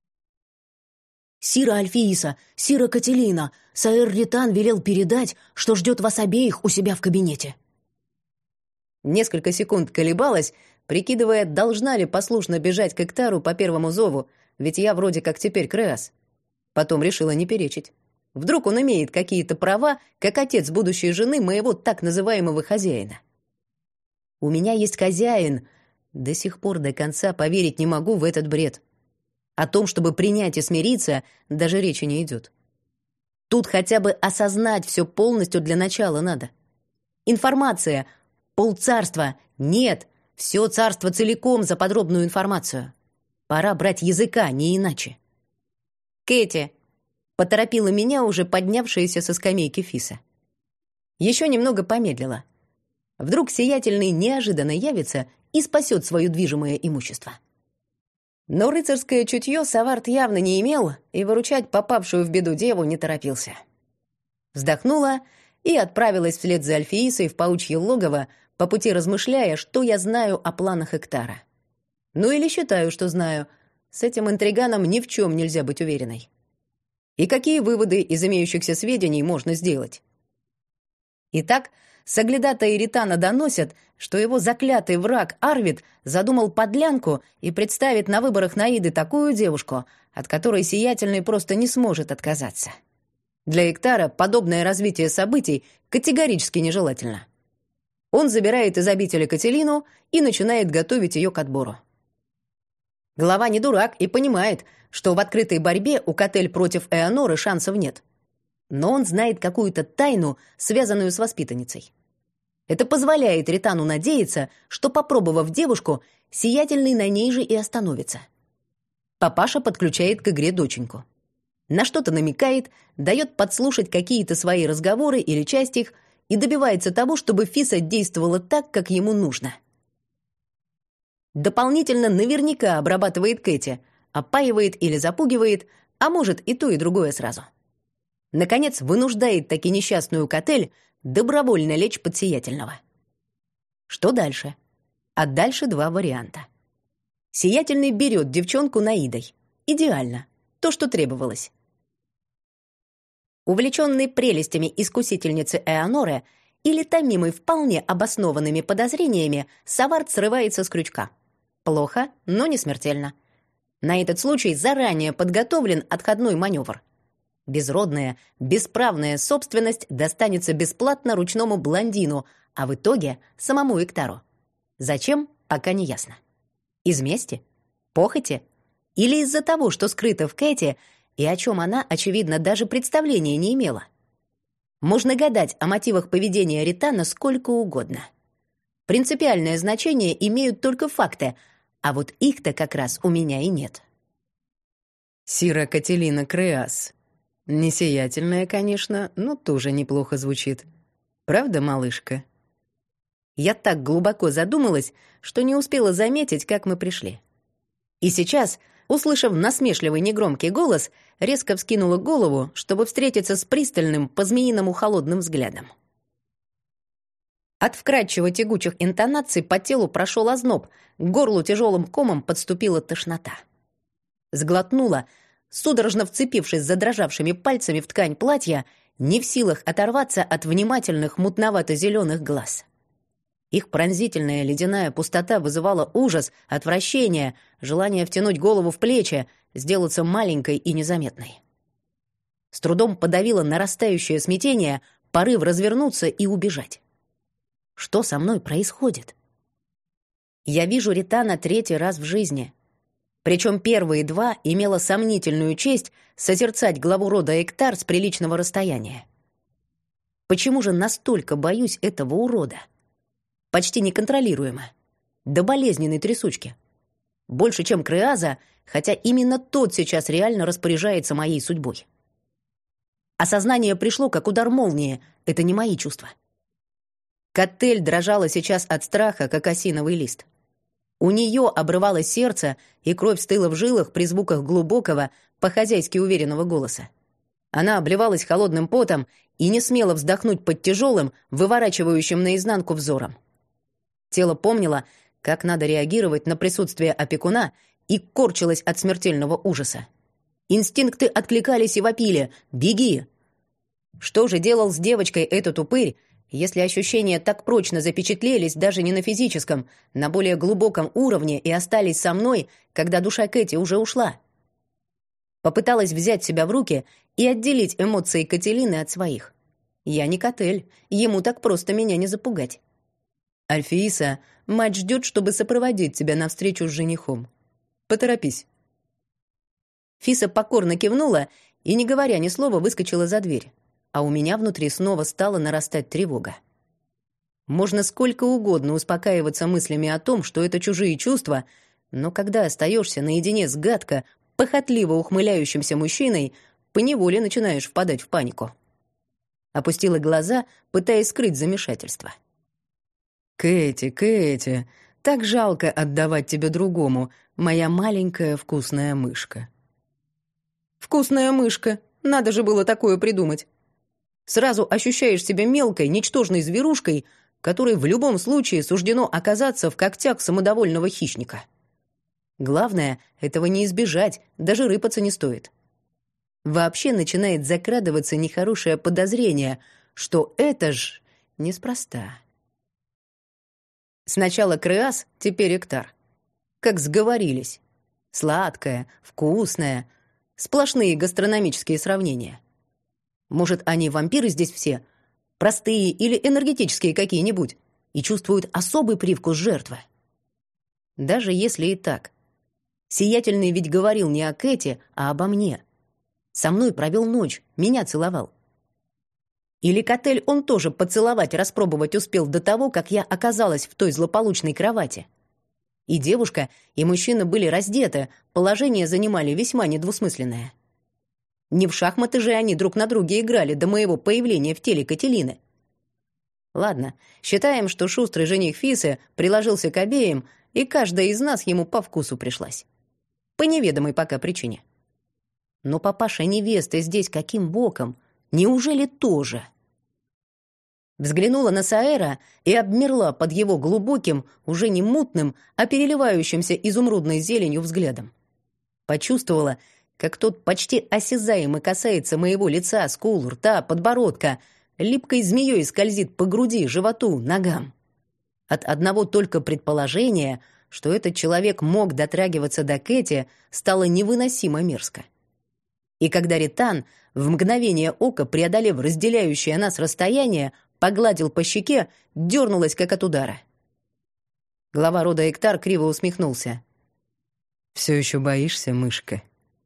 «Сира Альфииса, сира Кателина, Саэр Ритан велел передать, что ждет вас обеих у себя в кабинете». Несколько секунд колебалась, прикидывая, должна ли послушно бежать к Эктару по первому зову, ведь я вроде как теперь Креас. Потом решила не перечить. Вдруг он имеет какие-то права, как отец будущей жены моего так называемого хозяина. У меня есть хозяин. До сих пор до конца поверить не могу в этот бред. О том, чтобы принять и смириться, даже речи не идет. Тут хотя бы осознать все полностью для начала надо. Информация. Полцарства. Нет. Все царство целиком за подробную информацию. Пора брать языка, не иначе. «Кэти!» — поторопила меня уже поднявшаяся со скамейки Фиса. Еще немного помедлила. Вдруг сиятельный неожиданно явится и спасет свое движимое имущество. Но рыцарское чутье Саварт явно не имел и выручать попавшую в беду деву не торопился. Вздохнула и отправилась вслед за Альфиисой в паучье логово, по пути размышляя, что я знаю о планах Эктара. Ну или считаю, что знаю. С этим интриганом ни в чем нельзя быть уверенной. И какие выводы из имеющихся сведений можно сделать? Итак, соглядатаи Ритана доносят, что его заклятый враг Арвид задумал подлянку и представит на выборах Наиды такую девушку, от которой сиятельный просто не сможет отказаться. Для Эктара подобное развитие событий категорически нежелательно. Он забирает из обители Кателину и начинает готовить ее к отбору. Глава не дурак и понимает, что в открытой борьбе у Котель против Эоноры шансов нет. Но он знает какую-то тайну, связанную с воспитанницей. Это позволяет Ритану надеяться, что, попробовав девушку, сиятельный на ней же и остановится. Папаша подключает к игре доченьку. На что-то намекает, дает подслушать какие-то свои разговоры или часть их и добивается того, чтобы Фиса действовала так, как ему нужно. Дополнительно наверняка обрабатывает Кэти, опаивает или запугивает, а может и то, и другое сразу. Наконец, вынуждает таки несчастную Котель добровольно лечь под сиятельного. Что дальше? А дальше два варианта. Сиятельный берет девчонку Наидой. Идеально. То, что требовалось. Увлеченный прелестями искусительницы Эоноры или томимый вполне обоснованными подозрениями, Саварт срывается с крючка. Плохо, но не смертельно. На этот случай заранее подготовлен отходной маневр. Безродная, бесправная собственность достанется бесплатно ручному блондину, а в итоге самому Эктару. Зачем, пока не ясно. Из мести? Похоти? Или из-за того, что скрыто в Кэти, и о чем она, очевидно, даже представления не имела? Можно гадать о мотивах поведения Ритана сколько угодно. Принципиальное значение имеют только факты, а вот их-то как раз у меня и нет. Сира Кателина Креас. Несиятельная, конечно, но тоже неплохо звучит. Правда, малышка? Я так глубоко задумалась, что не успела заметить, как мы пришли. И сейчас, услышав насмешливый негромкий голос, резко вскинула голову, чтобы встретиться с пристальным, по-змеиному холодным взглядом. От вкрадчиво тягучих интонаций по телу прошел озноб, к горлу тяжелым комом подступила тошнота. Сглотнула, судорожно вцепившись задрожавшими пальцами в ткань платья, не в силах оторваться от внимательных мутновато-зеленых глаз. Их пронзительная ледяная пустота вызывала ужас, отвращение, желание втянуть голову в плечи, сделаться маленькой и незаметной. С трудом подавила нарастающее смятение, порыв развернуться и убежать. Что со мной происходит? Я вижу Ритана третий раз в жизни. Причем первые два имела сомнительную честь созерцать главу рода Эктар с приличного расстояния. Почему же настолько боюсь этого урода? Почти неконтролируемо. До болезненной трясучки. Больше, чем Креаза, хотя именно тот сейчас реально распоряжается моей судьбой. Осознание пришло, как удар молнии. Это не мои чувства. Котель дрожала сейчас от страха, как осиновый лист. У нее обрывалось сердце, и кровь стыла в жилах при звуках глубокого, по-хозяйски уверенного голоса. Она обливалась холодным потом и не смела вздохнуть под тяжелым, выворачивающим наизнанку взором. Тело помнило, как надо реагировать на присутствие опекуна, и корчилось от смертельного ужаса. Инстинкты откликались и вопили: «Беги!». Что же делал с девочкой этот упырь, если ощущения так прочно запечатлелись даже не на физическом, на более глубоком уровне и остались со мной, когда душа Кэти уже ушла? Попыталась взять себя в руки и отделить эмоции Кателины от своих. Я не Котель, ему так просто меня не запугать. «Альфииса, мать ждет, чтобы сопроводить тебя на встречу с женихом. Поторопись». Фиса покорно кивнула и, не говоря ни слова, выскочила за дверь. А у меня внутри снова стала нарастать тревога. Можно сколько угодно успокаиваться мыслями о том, что это чужие чувства, но когда остаешься наедине с гадко, похотливо ухмыляющимся мужчиной, поневоле начинаешь впадать в панику. Опустила глаза, пытаясь скрыть замешательство. «Кэти, Кэти, так жалко отдавать тебя другому, моя маленькая вкусная мышка». «Вкусная мышка, надо же было такое придумать». Сразу ощущаешь себя мелкой, ничтожной зверушкой, которой в любом случае суждено оказаться в когтях самодовольного хищника. Главное, этого не избежать, даже рыпаться не стоит. Вообще начинает закрадываться нехорошее подозрение, что это ж неспроста. Сначала Креас, теперь Эктар. Как сговорились. Сладкое, вкусное, сплошные гастрономические сравнения. Может, они вампиры здесь все, простые или энергетические какие-нибудь, и чувствуют особый привкус жертвы? Даже если и так. Сиятельный ведь говорил не о Кэти, а обо мне. Со мной провел ночь, меня целовал. Или Котель он тоже поцеловать, распробовать успел до того, как я оказалась в той злополучной кровати. И девушка, и мужчина были раздеты, положение занимали весьма недвусмысленное. Не в шахматы же они друг на друге играли до моего появления в теле Кателины. Ладно, считаем, что шустрый жених Фисы приложился к обеим, и каждая из нас ему по вкусу пришлась. По неведомой пока причине. Но папаша невесты здесь каким боком? Неужели тоже? Взглянула на Саэра и обмерла под его глубоким, уже не мутным, а переливающимся изумрудной зеленью взглядом. Почувствовала, как тот почти осязаемо касается моего лица, скул, рта, подбородка, липкой змеей скользит по груди, животу, ногам. От одного только предположения, что этот человек мог дотрагиваться до Кэти, стало невыносимо мерзко. И когда Ритан, в мгновение ока преодолев разделяющее нас расстояние, погладил по щеке, дернулась как от удара. Глава рода Эктар криво усмехнулся. «Все еще боишься, мышка?»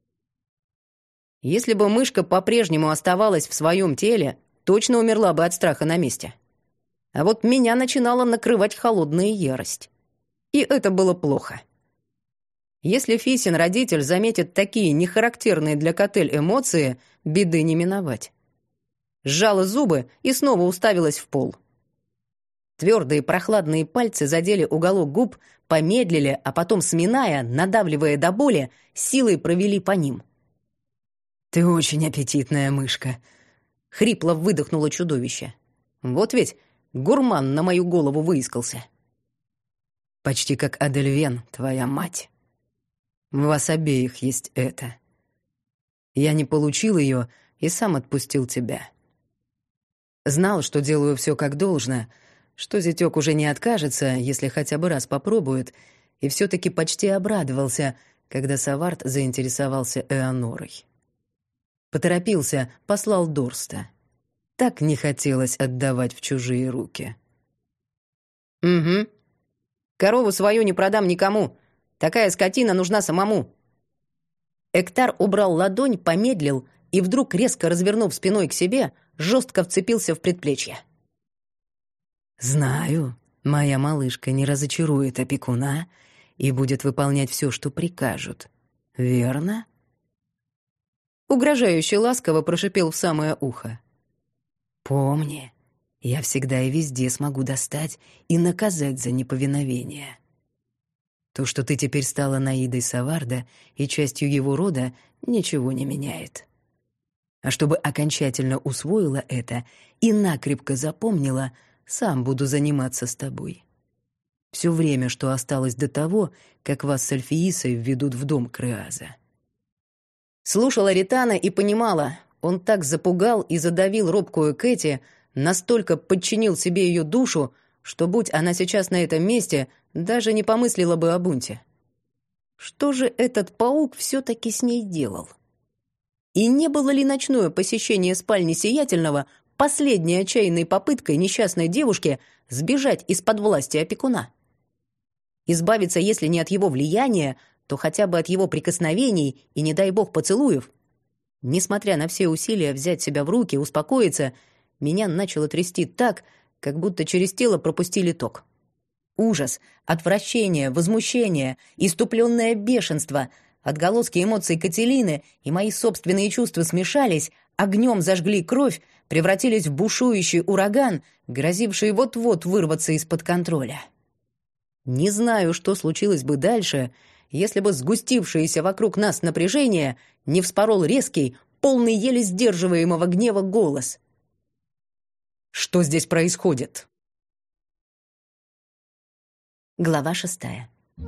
Если бы мышка по-прежнему оставалась в своем теле, точно умерла бы от страха на месте. А вот меня начинала накрывать холодная ярость. И это было плохо. Если Фисин родитель заметит такие нехарактерные для Котель эмоции, беды не миновать. Сжала зубы и снова уставилась в пол. Твердые прохладные пальцы задели уголок губ, помедлили, а потом, сминая, надавливая до боли, силой провели по ним. «Ты очень аппетитная мышка», — хрипло выдохнуло чудовище. Вот ведь гурман на мою голову выискался. «Почти как Адельвен, твоя мать. В вас обеих есть это. Я не получил ее и сам отпустил тебя. Знал, что делаю все как должно, что зятёк уже не откажется, если хотя бы раз попробует, и все-таки почти обрадовался, когда Саварт заинтересовался Эонорой. Поторопился, послал Дорста. Так не хотелось отдавать в чужие руки. «Угу. Корову свою не продам никому. Такая скотина нужна самому». Эктар убрал ладонь, помедлил и вдруг, резко развернув спиной к себе, жестко вцепился в предплечье. «Знаю, моя малышка не разочарует опекуна и будет выполнять все, что прикажут. Верно?» Угрожающе ласково прошипел в самое ухо. «Помни, я всегда и везде смогу достать и наказать за неповиновение. То, что ты теперь стала Наидой Саварда и частью его рода, ничего не меняет. А чтобы окончательно усвоила это и накрепко запомнила, сам буду заниматься с тобой. Все время, что осталось до того, как вас с Альфиисой введут в дом Креаза». Слушала Ритана и понимала, он так запугал и задавил робкую Кэти, настолько подчинил себе ее душу, что, будь она сейчас на этом месте, даже не помыслила бы о бунте. Что же этот паук все-таки с ней делал? И не было ли ночное посещение спальни Сиятельного последней отчаянной попыткой несчастной девушки сбежать из-под власти опекуна? Избавиться, если не от его влияния, то хотя бы от его прикосновений и, не дай бог, поцелуев. Несмотря на все усилия взять себя в руки, успокоиться, меня начало трясти так, как будто через тело пропустили ток. Ужас, отвращение, возмущение, иступленное бешенство, отголоски эмоций Кателины и мои собственные чувства смешались, огнем зажгли кровь, превратились в бушующий ураган, грозивший вот-вот вырваться из-под контроля. Не знаю, что случилось бы дальше, если бы сгустившееся вокруг нас напряжение не вспорол резкий, полный еле сдерживаемого гнева голос. «Что здесь происходит?» Глава шестая.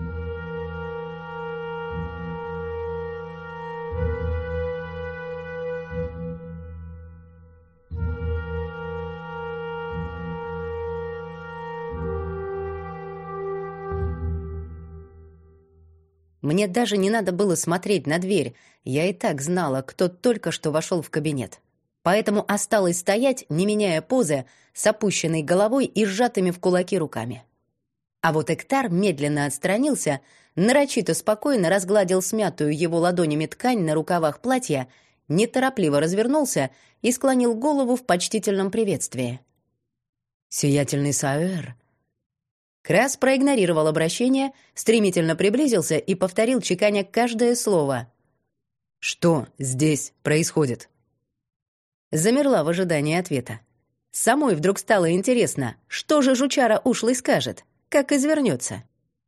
Мне даже не надо было смотреть на дверь, я и так знала, кто только что вошел в кабинет. Поэтому осталось стоять, не меняя позы, с опущенной головой и сжатыми в кулаки руками. А вот Эктар медленно отстранился, нарочито спокойно разгладил смятую его ладонями ткань на рукавах платья, неторопливо развернулся и склонил голову в почтительном приветствии. «Сиятельный Саэр». Крас проигнорировал обращение, стремительно приблизился и повторил, чеканя каждое слово. «Что здесь происходит?» Замерла в ожидании ответа. Самой вдруг стало интересно, что же жучара ушлый скажет, как извернется.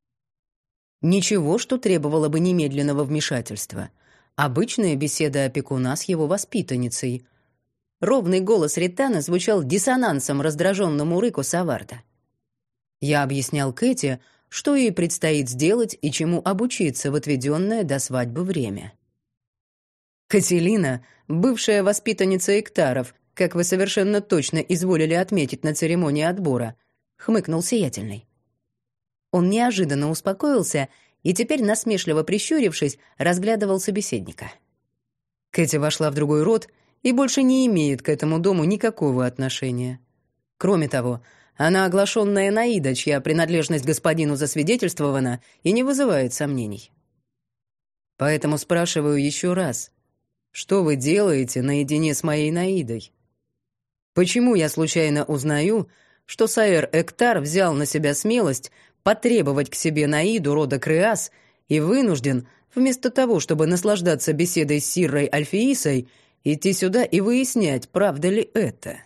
Ничего, что требовало бы немедленного вмешательства. Обычная беседа опекуна с его воспитанницей. Ровный голос Ритана звучал диссонансом раздраженному рыку Саварда. Я объяснял Кэти, что ей предстоит сделать и чему обучиться в отведенное до свадьбы время. Кателина — бывшая воспитанница Эктаров, как вы совершенно точно изволили отметить на церемонии отбора, — хмыкнул Сиятельный. Он неожиданно успокоился и теперь, насмешливо прищурившись, разглядывал собеседника. Кэти вошла в другой род и больше не имеет к этому дому никакого отношения. Кроме того, она оглашенная Наида, чья принадлежность господину засвидетельствована и не вызывает сомнений. Поэтому спрашиваю еще раз, что вы делаете наедине с моей Наидой? Почему я случайно узнаю, что Саэр Эктар взял на себя смелость потребовать к себе Наиду рода Креаз и вынужден, вместо того, чтобы наслаждаться беседой с Сиррой Альфиисой, идти сюда и выяснять, правда ли это?»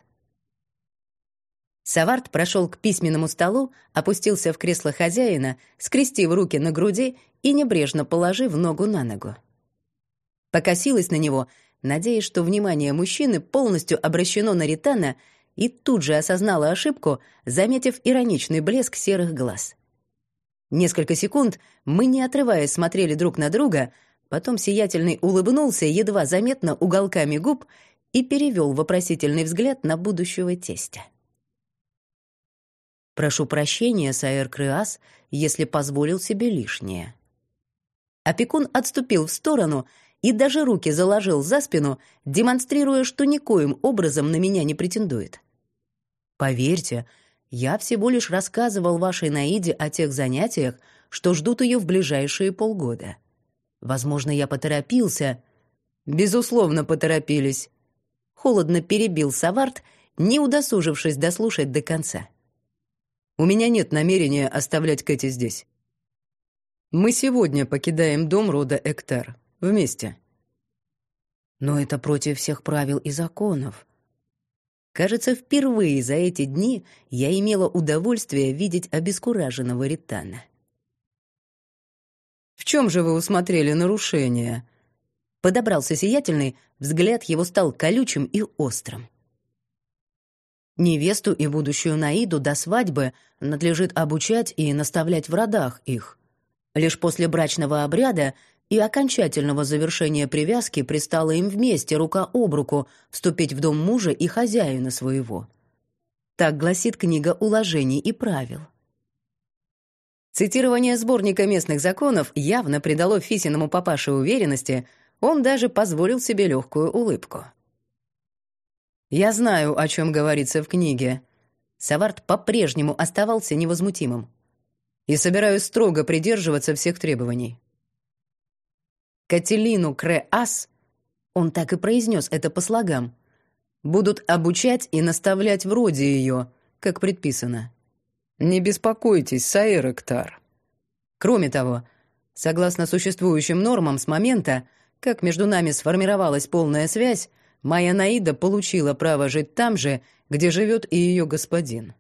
Савард прошел к письменному столу, опустился в кресло хозяина, скрестив руки на груди и небрежно положив ногу на ногу. Покосилась на него, надеясь, что внимание мужчины полностью обращено на Ритана, и тут же осознала ошибку, заметив ироничный блеск серых глаз. Несколько секунд мы, не отрываясь, смотрели друг на друга, потом Сиятельный улыбнулся едва заметно уголками губ и перевел вопросительный взгляд на будущего тестя. «Прошу прощения, Саэр Креаз, если позволил себе лишнее». Опекун отступил в сторону и даже руки заложил за спину, демонстрируя, что никоим образом на меня не претендует. Поверьте, я всего лишь рассказывал вашей Наиде о тех занятиях, что ждут ее в ближайшие полгода. Возможно, я поторопился. Безусловно, поторопились. Холодно перебил Саварт, не удосужившись дослушать до конца. У меня нет намерения оставлять Кэти здесь. Мы сегодня покидаем дом рода Эктар. Вместе. Но это против всех правил и законов. Кажется, впервые за эти дни я имела удовольствие видеть обескураженного Ритана. «В чем же вы усмотрели нарушение?» Подобрался Сиятельный, взгляд его стал колючим и острым. Невесту и будущую Наиду до свадьбы надлежит обучать и наставлять в родах их. Лишь после брачного обряда и окончательного завершения привязки пристало им вместе, рука об руку, вступить в дом мужа и хозяина своего. Так гласит книга уложений и правил. Цитирование сборника местных законов явно придало Фисиному папаше уверенности, он даже позволил себе легкую улыбку. «Я знаю, о чем говорится в книге». Саварт по-прежнему оставался невозмутимым. «И собираюсь строго придерживаться всех требований». Кателину Креас, он так и произнес это по слогам, будут обучать и наставлять в роде ее, как предписано. Не беспокойтесь, Саэр Эктар. Кроме того, согласно существующим нормам, с момента, как между нами сформировалась полная связь, моя Наида получила право жить там же, где живет и ее господин.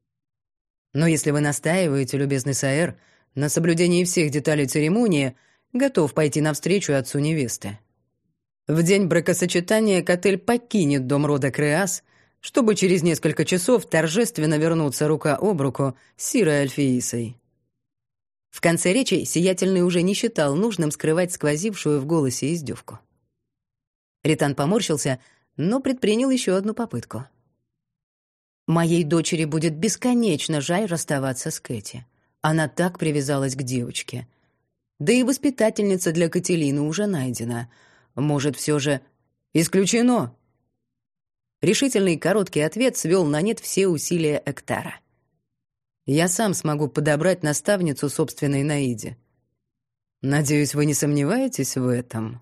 Но если вы настаиваете, любезный Саэр, на соблюдении всех деталей церемонии, готов пойти навстречу отцу невесты. В день бракосочетания Котель покинет дом рода Креас, чтобы через несколько часов торжественно вернуться рука об руку с Сирой Альфеисой. В конце речи Сиятельный уже не считал нужным скрывать сквозившую в голосе издевку. Ритан поморщился, но предпринял еще одну попытку. «Моей дочери будет бесконечно жаль расставаться с Кэти. Она так привязалась к девочке. Да и воспитательница для Кателины уже найдена. Может, все же исключено?» Решительный короткий ответ свел на нет все усилия Эктара. «Я сам смогу подобрать наставницу собственной Наиде. Надеюсь, вы не сомневаетесь в этом?»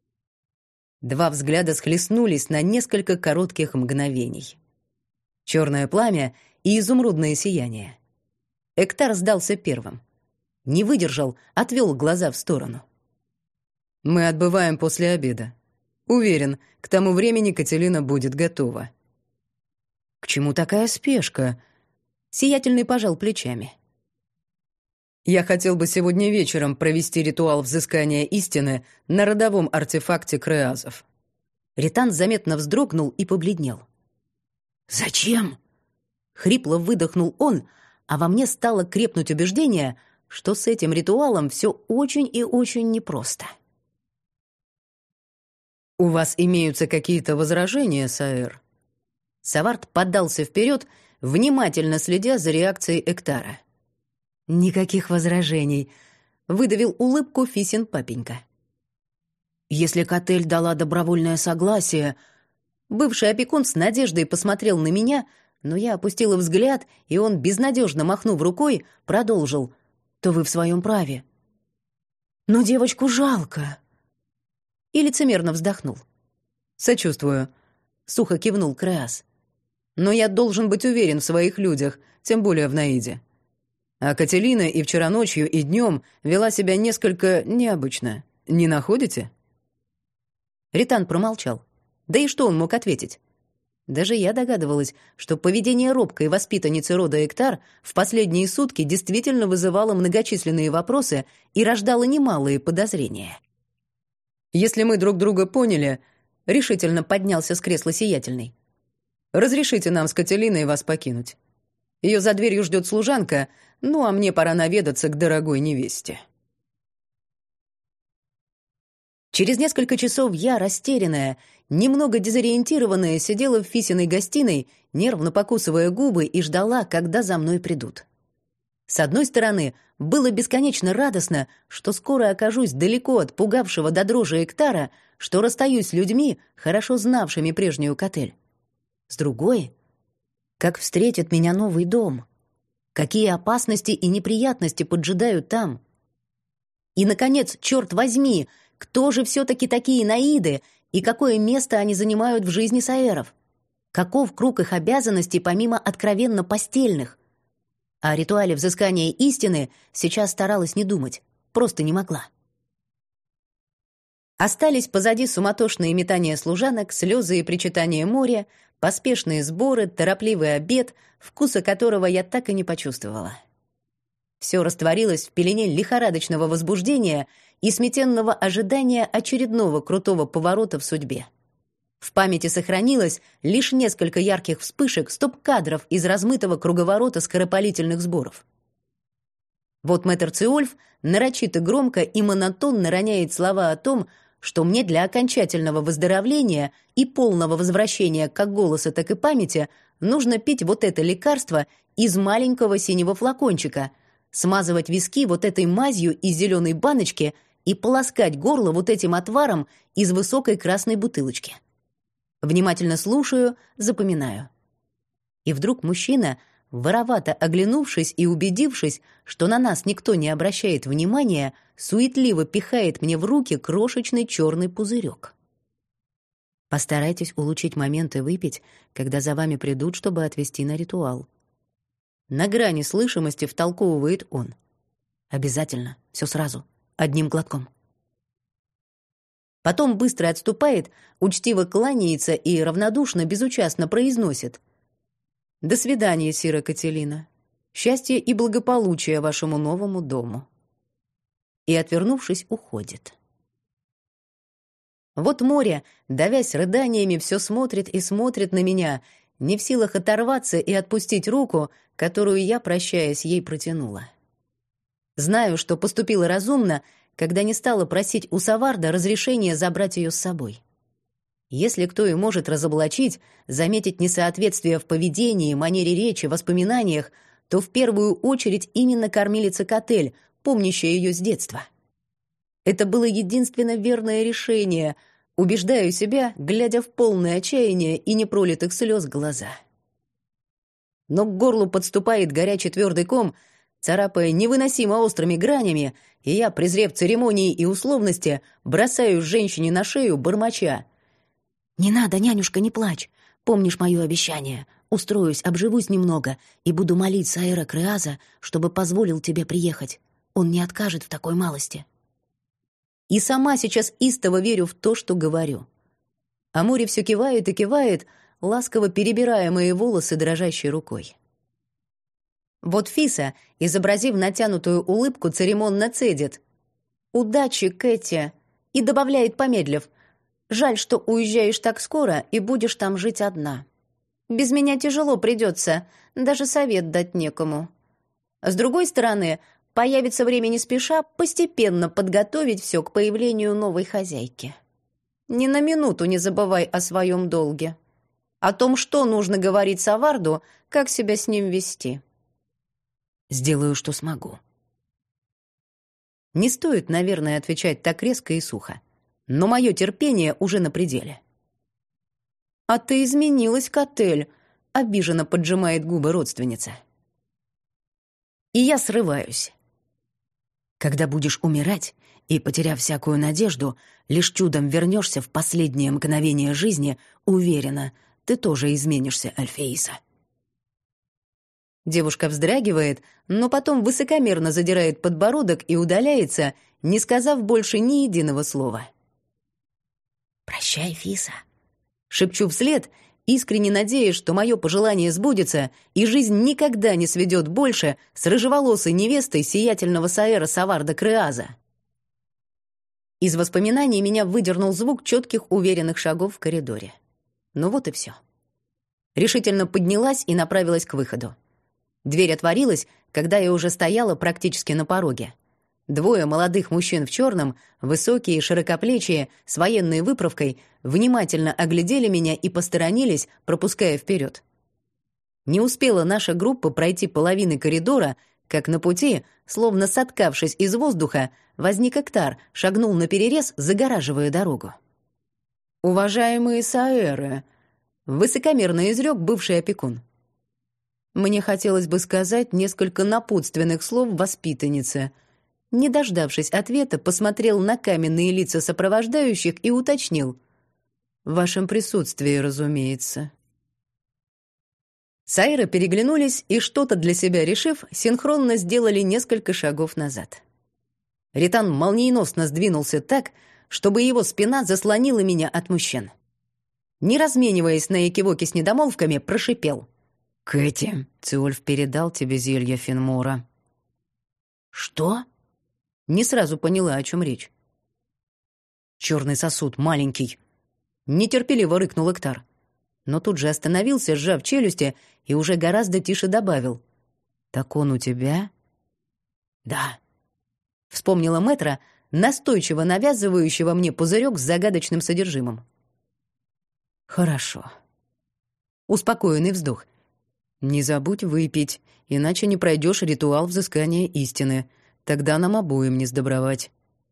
Два взгляда схлестнулись на несколько коротких мгновений. Черное пламя и изумрудное сияние. Эктар сдался первым. Не выдержал, отвел глаза в сторону. «Мы отбываем после обеда. Уверен, к тому времени Кателина будет готова». «К чему такая спешка?» Сиятельный пожал плечами. «Я хотел бы сегодня вечером провести ритуал взыскания истины на родовом артефакте Креазов». Ритан заметно вздрогнул и побледнел. «Зачем?» Хрипло выдохнул он, а во мне стало крепнуть убеждение, что с этим ритуалом все очень и очень непросто. «У вас имеются какие-то возражения, Саэр?» Саварт поддался вперед, внимательно следя за реакцией Эктара. «Никаких возражений», — выдавил улыбку Фисин папенька. «Если Котель дала добровольное согласие...» Бывший опекун с надеждой посмотрел на меня, но я опустила взгляд, и он, безнадежно махнув рукой, продолжил. «То вы в своем праве». «Но девочку жалко». И лицемерно вздохнул. «Сочувствую», — сухо кивнул Креас. «Но я должен быть уверен в своих людях, тем более в Наиде. А Кателина и вчера ночью, и днем вела себя несколько необычно. Не находите?» Ритан промолчал. Да и что он мог ответить? Даже я догадывалась, что поведение робкой воспитанницы рода Эктар в последние сутки действительно вызывало многочисленные вопросы и рождало немалые подозрения. «Если мы друг друга поняли», — решительно поднялся с кресла Сиятельный, «разрешите нам с Кателиной вас покинуть. Ее за дверью ждет служанка, ну а мне пора наведаться к дорогой невесте». Через несколько часов я, растерянная, немного дезориентированная, сидела в Фисиной гостиной, нервно покусывая губы и ждала, когда за мной придут. С одной стороны, было бесконечно радостно, что скоро окажусь далеко от пугавшего до дрожи Эктара, что расстаюсь с людьми, хорошо знавшими прежнюю Котель. С другой, как встретит меня новый дом, какие опасности и неприятности поджидают там. И, наконец, черт возьми, кто же все-таки такие наиды и какое место они занимают в жизни саэров? Каков круг их обязанностей помимо откровенно постельных? О ритуале взыскания истины сейчас старалась не думать, просто не могла. Остались позади суматошные метания служанок, слезы и причитания моря, поспешные сборы, торопливый обед, вкуса которого я так и не почувствовала. Все растворилось в пелене лихорадочного возбуждения и сметенного ожидания очередного крутого поворота в судьбе. В памяти сохранилось лишь несколько ярких вспышек стоп-кадров из размытого круговорота скоропалительных сборов. Вот мэтр Циольф нарочито громко и монотонно роняет слова о том, что мне для окончательного выздоровления и полного возвращения как голоса, так и памяти нужно пить вот это лекарство из маленького синего флакончика, смазывать виски вот этой мазью из зеленой баночки и полоскать горло вот этим отваром из высокой красной бутылочки. Внимательно слушаю, запоминаю. И вдруг мужчина, воровато оглянувшись и убедившись, что на нас никто не обращает внимания, суетливо пихает мне в руки крошечный черный пузырек. Постарайтесь улучшить момент и выпить, когда за вами придут, чтобы отвезти на ритуал. На грани слышимости втолковывает он. Обязательно, все сразу, одним глотком. Потом быстро отступает, учтиво кланяется и равнодушно, безучастно произносит: «До свидания, сира Кателина. Счастья и благополучия вашему новому дому». И, отвернувшись, уходит. Вот море, давясь рыданиями, все смотрит и смотрит на меня, не в силах оторваться и отпустить руку, которую я, прощаясь, ей протянула. Знаю, что поступила разумно, когда не стала просить у Саварда разрешения забрать ее с собой. Если кто и может разоблачить, заметить несоответствие в поведении, манере речи, воспоминаниях, то в первую очередь именно кормилица Котель, помнящая ее с детства. Это было единственно верное решение, убеждаю себя, глядя в полное отчаяние и непролитых слез глаза. Но к горлу подступает горячий твердый ком, царапая невыносимо острыми гранями, и я, презрев церемонии и условности, бросаю женщине на шею бормоча: «Не надо, нянюшка, не плачь. Помнишь мое обещание? Устроюсь, обживусь немного и буду молить Саэра Креаза, чтобы позволил тебе приехать. Он не откажет в такой малости». И сама сейчас истово верю в то, что говорю. А море все кивает и кивает, ласково перебирая мои волосы дрожащей рукой. Вот Фиса, изобразив натянутую улыбку, церемонно цедит: «Удачи, Кэти!» и добавляет, помедлив: «Жаль, что уезжаешь так скоро и будешь там жить одна. Без меня тяжело придется, даже совет дать некому. С другой стороны, появится время не спеша постепенно подготовить все к появлению новой хозяйки. Ни на минуту не забывай о своем долге, о том, что нужно говорить Саварду, как себя с ним вести». «Сделаю, что смогу». Не стоит, наверное, отвечать так резко и сухо, но мое терпение уже на пределе. «А ты изменилась, Котель», — обиженно поджимает губы родственница. И я срываюсь. «Когда будешь умирать и, потеряв всякую надежду, лишь чудом вернешься в последнее мгновение жизни, уверена, ты тоже изменишься, Альфеиса». Девушка вздрагивает, но потом высокомерно задирает подбородок и удаляется, не сказав больше ни единого слова. «Прощай, Фиса», — шепчу вслед, искренне надеясь, что мое пожелание сбудется, и жизнь никогда не сведет больше с рыжеволосой невестой сиятельного Саэра Саварда Креаза. Из воспоминаний меня выдернул звук четких, уверенных шагов в коридоре. Ну вот и все. Решительно поднялась и направилась к выходу. Дверь отворилась, когда я уже стояла практически на пороге. Двое молодых мужчин в черном, высокие, широкоплечие, с военной выправкой, внимательно оглядели меня и посторонились, пропуская вперед. Не успела наша группа пройти половины коридора, как на пути, словно соткавшись из воздуха, возник Эктар, шагнул наперерез, загораживая дорогу. «Уважаемые саэры», — высокомерно изрек бывший опекун. Мне хотелось бы сказать несколько напутственных слов воспитаннице. Не дождавшись ответа, посмотрел на каменные лица сопровождающих и уточнил. «В вашем присутствии, разумеется». Саэры переглянулись и, что-то для себя решив, синхронно сделали несколько шагов назад. Ритан молниеносно сдвинулся так, чтобы его спина заслонила меня от мужчин. Не размениваясь на экивоки с недомолвками, прошипел. «Кэти, Циольф передал тебе зелье Фенмора». «Что?» Не сразу поняла, о чем речь. «Черный сосуд, маленький», — нетерпеливо рыкнул Эктар. Но тут же остановился, сжав челюсти, и уже гораздо тише добавил. «Так он у тебя?» «Да», — вспомнила мэтра, настойчиво навязывающего мне пузырек с загадочным содержимым. «Хорошо». Успокоенный вздох. «Не забудь выпить, иначе не пройдешь ритуал взыскания истины. Тогда нам обоим не сдобровать».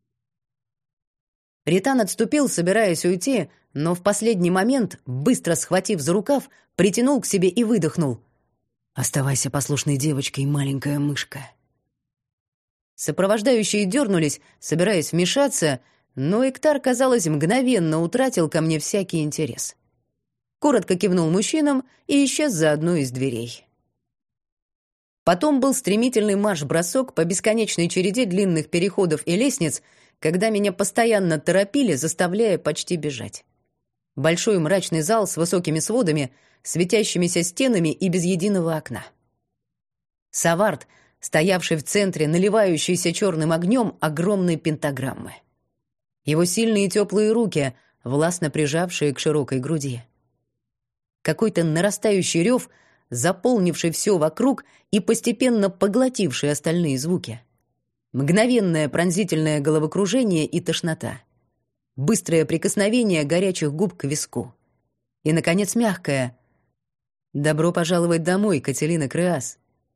Ритан отступил, собираясь уйти, но в последний момент, быстро схватив за рукав, притянул к себе и выдохнул. «Оставайся послушной девочкой, маленькая мышка». Сопровождающие дернулись, собираясь вмешаться, но Эктар, казалось, мгновенно утратил ко мне всякий интерес. Коротко кивнул мужчинам и исчез за одной из дверей. Потом был стремительный марш-бросок по бесконечной череде длинных переходов и лестниц, когда меня постоянно торопили, заставляя почти бежать. Большой мрачный зал с высокими сводами, светящимися стенами и без единого окна. Саварт, стоявший в центре, наливающийся черным огнем огромной пентаграммы. Его сильные теплые руки, властно прижавшие к широкой груди. Какой-то нарастающий рев, заполнивший все вокруг и постепенно поглотивший остальные звуки. Мгновенное пронзительное головокружение и тошнота. Быстрое прикосновение горячих губ к виску. И, наконец, мягкое «Добро пожаловать домой, Кателина Креас».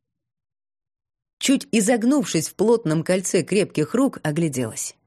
Чуть изогнувшись в плотном кольце крепких рук, огляделась.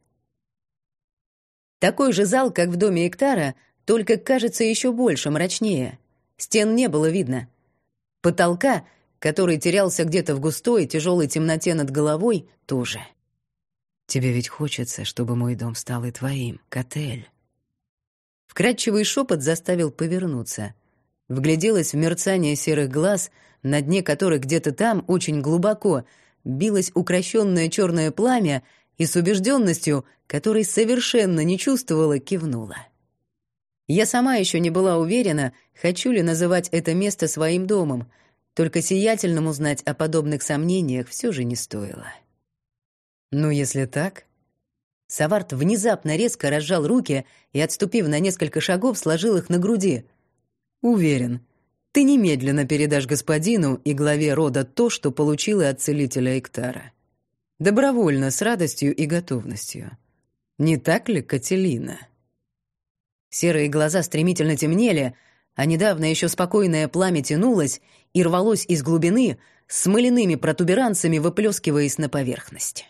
Такой же зал, как в доме Эктара, только, кажется, еще больше, мрачнее. Стен не было видно. Потолка, который терялся где-то в густой, тяжелой темноте над головой, тоже. «Тебе ведь хочется, чтобы мой дом стал и твоим, Котель». Вкрадчивый шепот заставил повернуться. Вгляделась в мерцание серых глаз, на дне которых где-то там, очень глубоко, билось укрощенное черное пламя, и с убежденностью, которой совершенно не чувствовала, кивнула. Я сама еще не была уверена, хочу ли называть это место своим домом, только сиятельному знать о подобных сомнениях все же не стоило. «Ну, если так...» Саварт внезапно резко разжал руки и, отступив на несколько шагов, сложил их на груди. «Уверен, ты немедленно передашь господину и главе рода то, что получила от целителя Эктара. Добровольно, с радостью и готовностью. Не так ли, Кателина?» Серые глаза стремительно темнели, а недавно еще спокойное пламя тянулось и рвалось из глубины, с мыляными протуберанцами выплескиваясь на поверхность.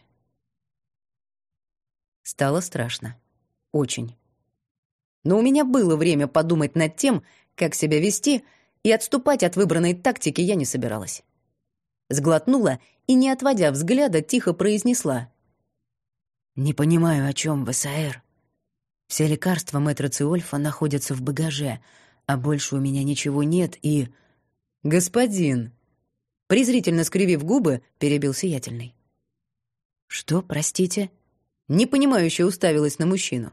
Стало страшно. Очень. Но у меня было время подумать над тем, как себя вести, и отступать от выбранной тактики я не собиралась. Сглотнула и, не отводя взгляда, тихо произнесла. «Не понимаю, о чем вы, Саэр. Все лекарства мэтра Циольфа находятся в багаже, а больше у меня ничего нет, и...» «Господин!» Презрительно скривив губы, перебил сиятельный. «Что, простите?» Непонимающе уставилась на мужчину.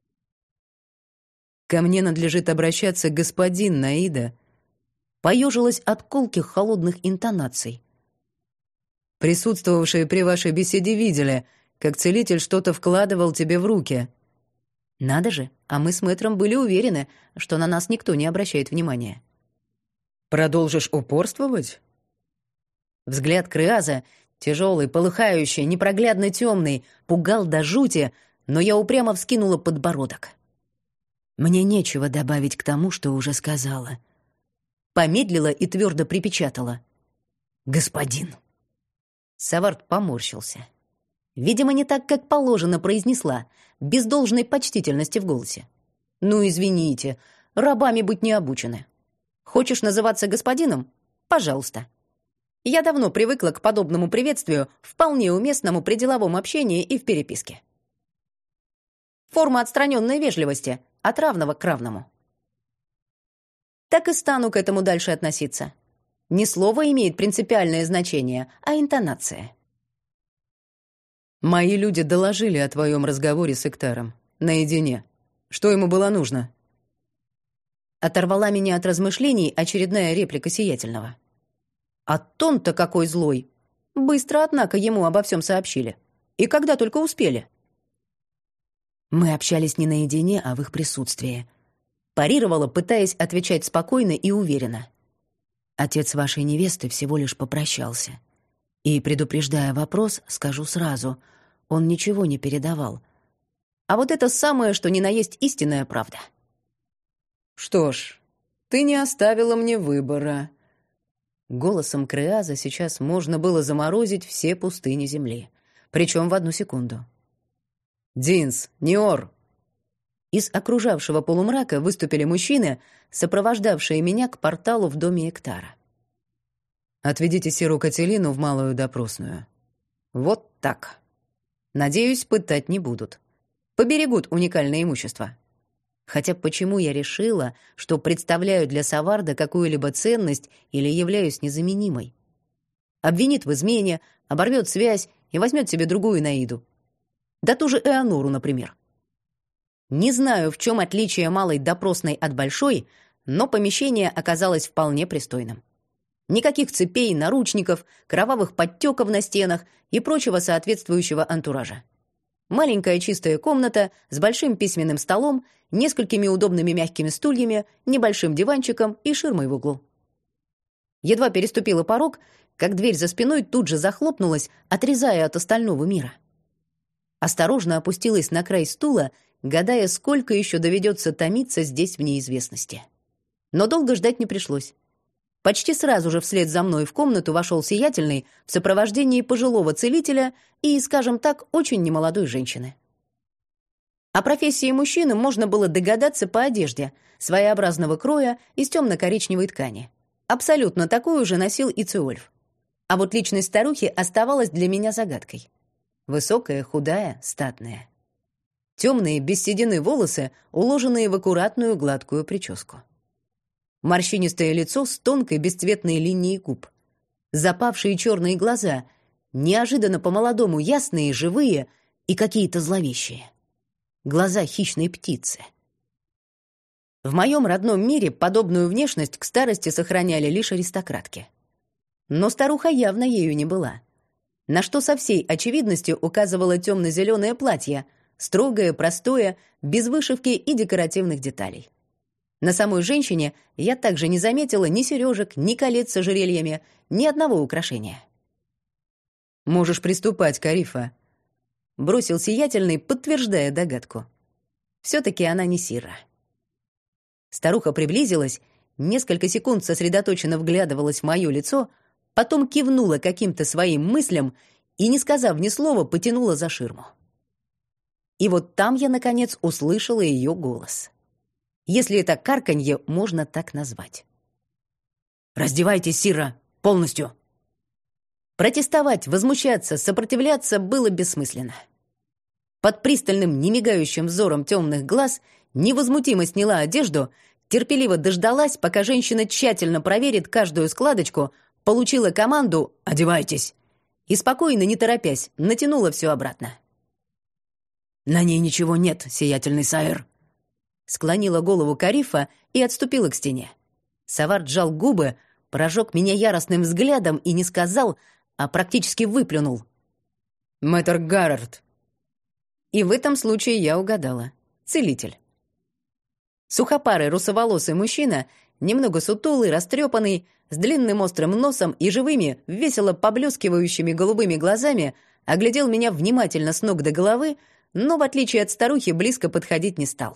«Ко мне надлежит обращаться господин Наида», поежилась от колких холодных интонаций. «Присутствовавшие при вашей беседе видели, как целитель что-то вкладывал тебе в руки». «Надо же, а мы с мэтром были уверены, что на нас никто не обращает внимания». «Продолжишь упорствовать?» Взгляд Креаза, тяжелый, полыхающий, непроглядно темный, пугал до жути, но я упрямо вскинула подбородок. «Мне нечего добавить к тому, что уже сказала». Помедлила и твердо припечатала. «Господин». Савард поморщился. Видимо, не так, как положено, произнесла, без должной почтительности в голосе. «Ну, извините, рабами быть не обучены. Хочешь называться господином? Пожалуйста». Я давно привыкла к подобному приветствию, вполне уместному при деловом общении и в переписке. Форма отстраненной вежливости, от равного к равному. Так и стану к этому дальше относиться. Не слово имеет принципиальное значение, а интонация. Мои люди доложили о твоем разговоре с Эктаром. Наедине. Что ему было нужно? Оторвала меня от размышлений очередная реплика Сиятельного. А тон-то какой злой. Быстро, однако, ему обо всем сообщили. И когда только успели. Мы общались не наедине, а в их присутствии. Парировала, пытаясь отвечать спокойно и уверенно. Отец вашей невесты всего лишь попрощался. И, предупреждая вопрос, скажу сразу, он ничего не передавал. А вот это самое, что ни на есть истинная правда. Что ж, ты не оставила мне выбора. Голосом Креаза сейчас можно было заморозить все пустыни земли. Причем в одну секунду. «Динс, Ниор!» Из окружавшего полумрака выступили мужчины, сопровождавшие меня к порталу в доме Эктара. «Отведите Сиру Кателину в малую допросную». Вот так. Надеюсь, пытать не будут. Поберегут уникальное имущество. Хотя почему я решила, что представляю для Саварда какую-либо ценность или являюсь незаменимой? Обвинит в измене, оборвет связь и возьмет себе другую Наиду. Да ту же Эонору, например. Не знаю, в чем отличие малой допросной от большой, но помещение оказалось вполне пристойным. Никаких цепей, наручников, кровавых подтеков на стенах и прочего соответствующего антуража. Маленькая чистая комната с большим письменным столом, несколькими удобными мягкими стульями, небольшим диванчиком и ширмой в углу. Едва переступила порог, как дверь за спиной тут же захлопнулась, отрезая от остального мира. Осторожно опустилась на край стула, гадая, сколько еще доведется томиться здесь в неизвестности. Но долго ждать не пришлось. Почти сразу же вслед за мной в комнату вошел Сиятельный в сопровождении пожилого целителя и, скажем так, очень немолодой женщины. О профессии мужчины можно было догадаться по одежде, своеобразного кроя из темно-коричневой ткани. Абсолютно такую же носил и Циольф. А вот личность старухи оставалась для меня загадкой. Высокая, худая, статная. Темные, без седины волосы, уложенные в аккуратную гладкую прическу. Морщинистое лицо с тонкой бесцветной линией губ. Запавшие черные глаза, неожиданно по-молодому ясные, живые и какие-то зловещие. Глаза хищной птицы. В моем родном мире подобную внешность к старости сохраняли лишь аристократки. Но старуха явно ею не была. На что со всей очевидностью указывало темно-зеленое платье, строгое, простое, без вышивки и декоративных деталей. На самой женщине я также не заметила ни сережек, ни колец с ожерельями, ни одного украшения. «Можешь приступать, Карифа», — бросил Сиятельный, подтверждая догадку. Все-таки она не Сирра. Старуха приблизилась, несколько секунд сосредоточенно вглядывалась в мое лицо, потом кивнула каким-то своим мыслям и, не сказав ни слова, потянула за ширму. И вот там я, наконец, услышала ее голос. Если это карканье можно так назвать. «Раздевайтесь, Сирра, полностью!» Протестовать, возмущаться, сопротивляться было бессмысленно. Под пристальным, немигающим взором темных глаз невозмутимо сняла одежду, терпеливо дождалась, пока женщина тщательно проверит каждую складочку, получила команду «Одевайтесь!» и спокойно, не торопясь, натянула все обратно. «На ней ничего нет, сиятельный Саэр», — склонила голову Карифа и отступила к стене. Савард сжал губы, прожег меня яростным взглядом и не сказал, а практически выплюнул. «Мэтр Гаррард». И в этом случае я угадала. Целитель. Сухопарый русоволосый мужчина, немного сутулый, растрепанный, с длинным острым носом и живыми, весело поблескивающими голубыми глазами, оглядел меня внимательно с ног до головы, но, в отличие от старухи, близко подходить не стал.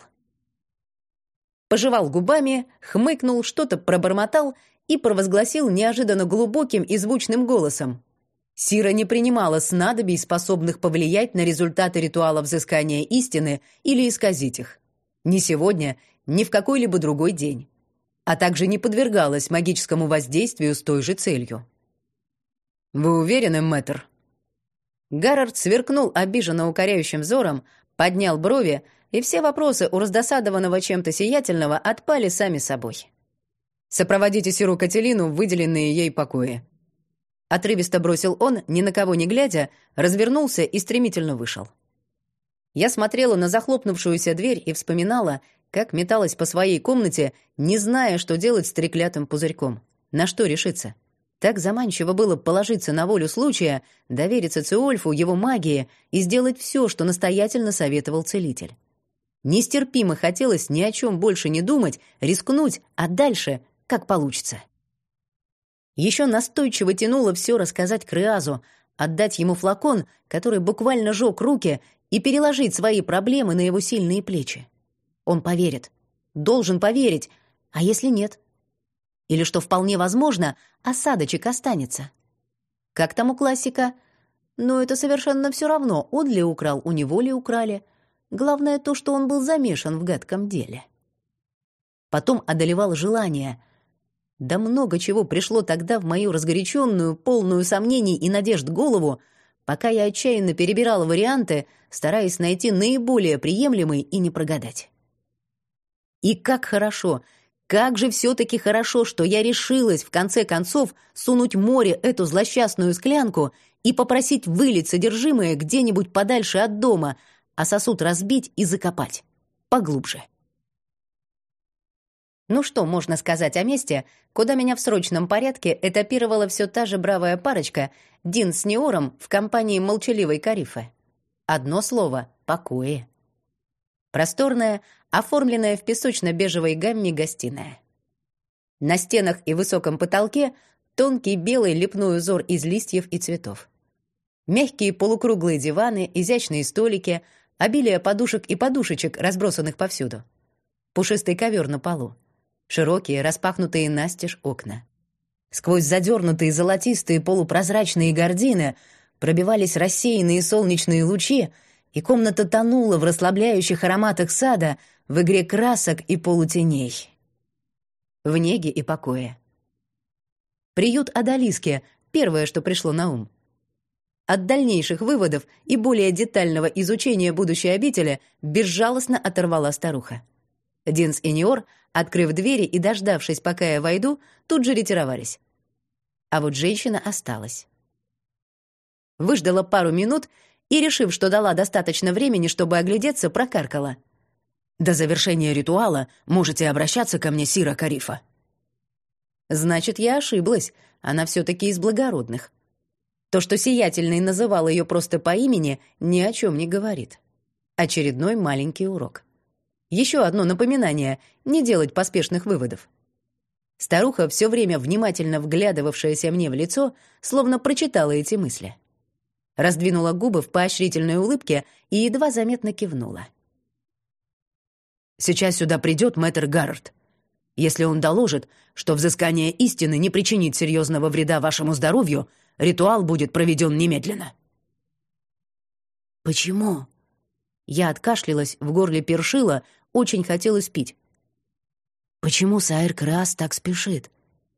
Пожевал губами, хмыкнул, что-то пробормотал и провозгласил неожиданно глубоким и звучным голосом. Сира не принимала снадобий, способных повлиять на результаты ритуала взыскания истины или исказить их. Ни сегодня, ни в какой-либо другой день. А также не подвергалась магическому воздействию с той же целью. «Вы уверены, мэтр?» Гаррард сверкнул обиженно укоряющим взором, поднял брови, и все вопросы у раздосадованного чем-то сиятельного отпали сами собой. «Сопроводите Сиру Кателину в выделенные ей покои». Отрывисто бросил он, ни на кого не глядя, развернулся и стремительно вышел. Я смотрела на захлопнувшуюся дверь и вспоминала, как металась по своей комнате, не зная, что делать с треклятым пузырьком, на что решиться. Так заманчиво было положиться на волю случая, довериться Циольфу, его магии и сделать все, что настоятельно советовал целитель. Нестерпимо хотелось ни о чем больше не думать, рискнуть, а дальше как получится. Еще настойчиво тянуло все рассказать Креазу, отдать ему флакон, который буквально жег руки, и переложить свои проблемы на его сильные плечи. Он поверит. Должен поверить. А если нет? Или, что вполне возможно, осадочек останется. Как там у классика? Но это совершенно все равно, он ли украл, у него ли украли. Главное то, что он был замешан в гадком деле. Потом одолевало желание. Да много чего пришло тогда в мою разгоряченную, полную сомнений и надежд голову, пока я отчаянно перебирала варианты, стараясь найти наиболее приемлемый и не прогадать. И как хорошо, как же все-таки хорошо, что я решилась в конце концов сунуть море эту злосчастную склянку и попросить вылить содержимое где-нибудь подальше от дома, а сосуд разбить и закопать поглубже. Ну что можно сказать о месте, куда меня в срочном порядке этапировала все та же бравая парочка Дин с Неором в компании молчаливой Карифы? Одно слово — покои. Просторная, оформленная в песочно-бежевой гамме гостиная. На стенах и высоком потолке тонкий белый лепной узор из листьев и цветов. Мягкие полукруглые диваны, изящные столики, обилие подушек и подушечек, разбросанных повсюду. Пушистый ковер на полу. Широкие, распахнутые настежь окна. Сквозь задернутые золотистые полупрозрачные гардины пробивались рассеянные солнечные лучи, и комната тонула в расслабляющих ароматах сада, в игре красок и полутеней. В неге и покое. Приют Одалиски — первое, что пришло на ум. От дальнейших выводов и более детального изучения будущей обители безжалостно оторвала старуха. Динс и Неор, открыв двери и дождавшись, пока я войду, тут же ретировались. А вот женщина осталась. Выждала пару минут и, решив, что дала достаточно времени, чтобы оглядеться, прокаркала: «До завершения ритуала можете обращаться ко мне, Сира Карифа». Значит, я ошиблась, она все-таки из благородных. То, что Сиятельный называл ее просто по имени, ни о чем не говорит. Очередной маленький урок. Еще одно напоминание — не делать поспешных выводов. Старуха, все время внимательно вглядывавшаяся мне в лицо, словно прочитала эти мысли. Раздвинула губы в поощрительной улыбке и едва заметно кивнула. «Сейчас сюда придет мэтр Гаррард. Если он доложит, что взыскание истины не причинит серьезного вреда вашему здоровью, ритуал будет проведен немедленно». «Почему?» Я откашлялась, в горле першило, очень хотелось пить. «Почему Саэр Креас так спешит?»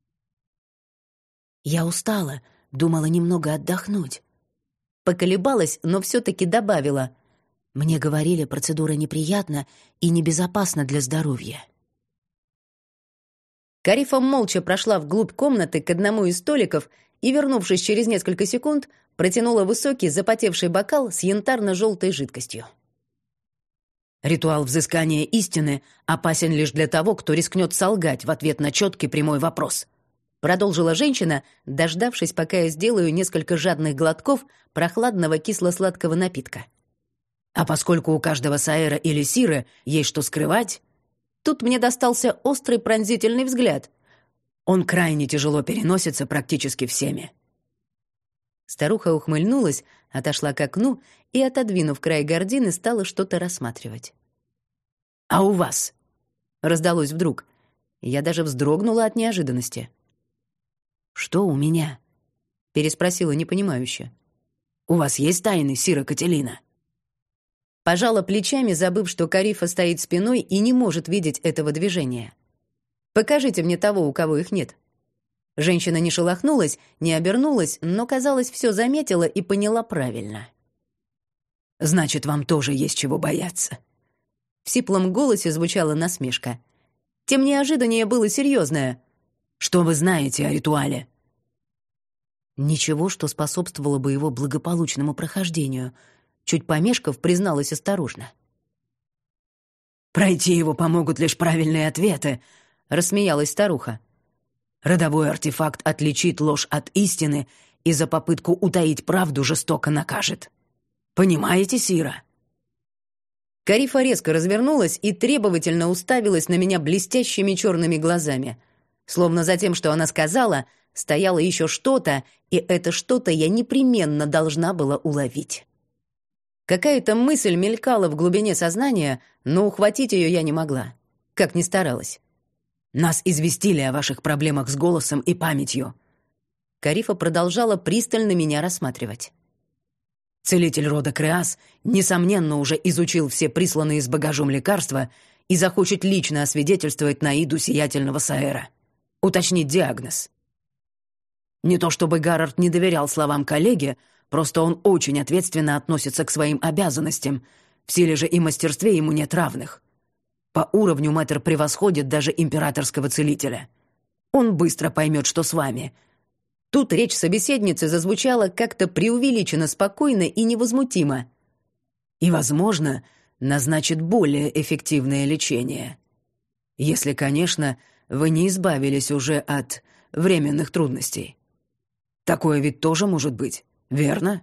«Я устала, думала немного отдохнуть». Поколебалась, но все-таки добавила: «Мне говорили, процедура неприятна и небезопасна для здоровья». Карифа молча прошла вглубь комнаты к одному из столиков и, вернувшись через несколько секунд, протянула высокий запотевший бокал с янтарно-желтой жидкостью. «Ритуал взыскания истины опасен лишь для того, кто рискнет солгать в ответ на четкий прямой вопрос», продолжила женщина, дождавшись, пока я сделаю несколько жадных глотков прохладного кисло-сладкого напитка. «А поскольку у каждого Саэра или Сиры есть что скрывать...» Тут мне достался острый пронзительный взгляд. «Он крайне тяжело переносится практически всеми». Старуха ухмыльнулась, отошла к окну и, отодвинув край гардины, стала что-то рассматривать. «А у вас?» — раздалось вдруг. Я даже вздрогнула от неожиданности. «Что у меня?» — переспросила непонимающе. «У вас есть тайны, Сира Кателина?» Пожала плечами, забыв, что Карифа стоит спиной и не может видеть этого движения. «Покажите мне того, у кого их нет». Женщина не шелохнулась, не обернулась, но, казалось, все заметила и поняла правильно. «Значит, вам тоже есть чего бояться». В сиплом голосе звучала насмешка. Тем неожиданнее было серьезное. «Что вы знаете о ритуале?» Ничего, что способствовало бы его благополучному прохождению. Чуть помешков, призналась осторожно. «Пройти его помогут лишь правильные ответы», — рассмеялась старуха. «Родовой артефакт отличит ложь от истины и за попытку утаить правду жестоко накажет. Понимаете, Сира?» Карифа резко развернулась и требовательно уставилась на меня блестящими черными глазами. Словно за тем, что она сказала, стояло еще что-то, и это что-то я непременно должна была уловить. Какая-то мысль мелькала в глубине сознания, но ухватить ее я не могла, как ни старалась. «Нас известили о ваших проблемах с голосом и памятью». Карифа продолжала пристально меня рассматривать. «Целитель рода Креас, несомненно, уже изучил все присланные с багажом лекарства и захочет лично освидетельствовать Наиду сиятельного Саэра. Уточнить диагноз. Не то чтобы Гаррард не доверял словам коллеги, просто он очень ответственно относится к своим обязанностям. В силе же и мастерстве ему нет равных. По уровню мэтр превосходит даже императорского целителя. Он быстро поймет, что с вами». Тут речь собеседницы зазвучала как-то преувеличенно спокойно и невозмутимо. «И, возможно, назначит более эффективное лечение. Если, конечно, вы не избавились уже от временных трудностей. Такое ведь тоже может быть, верно?»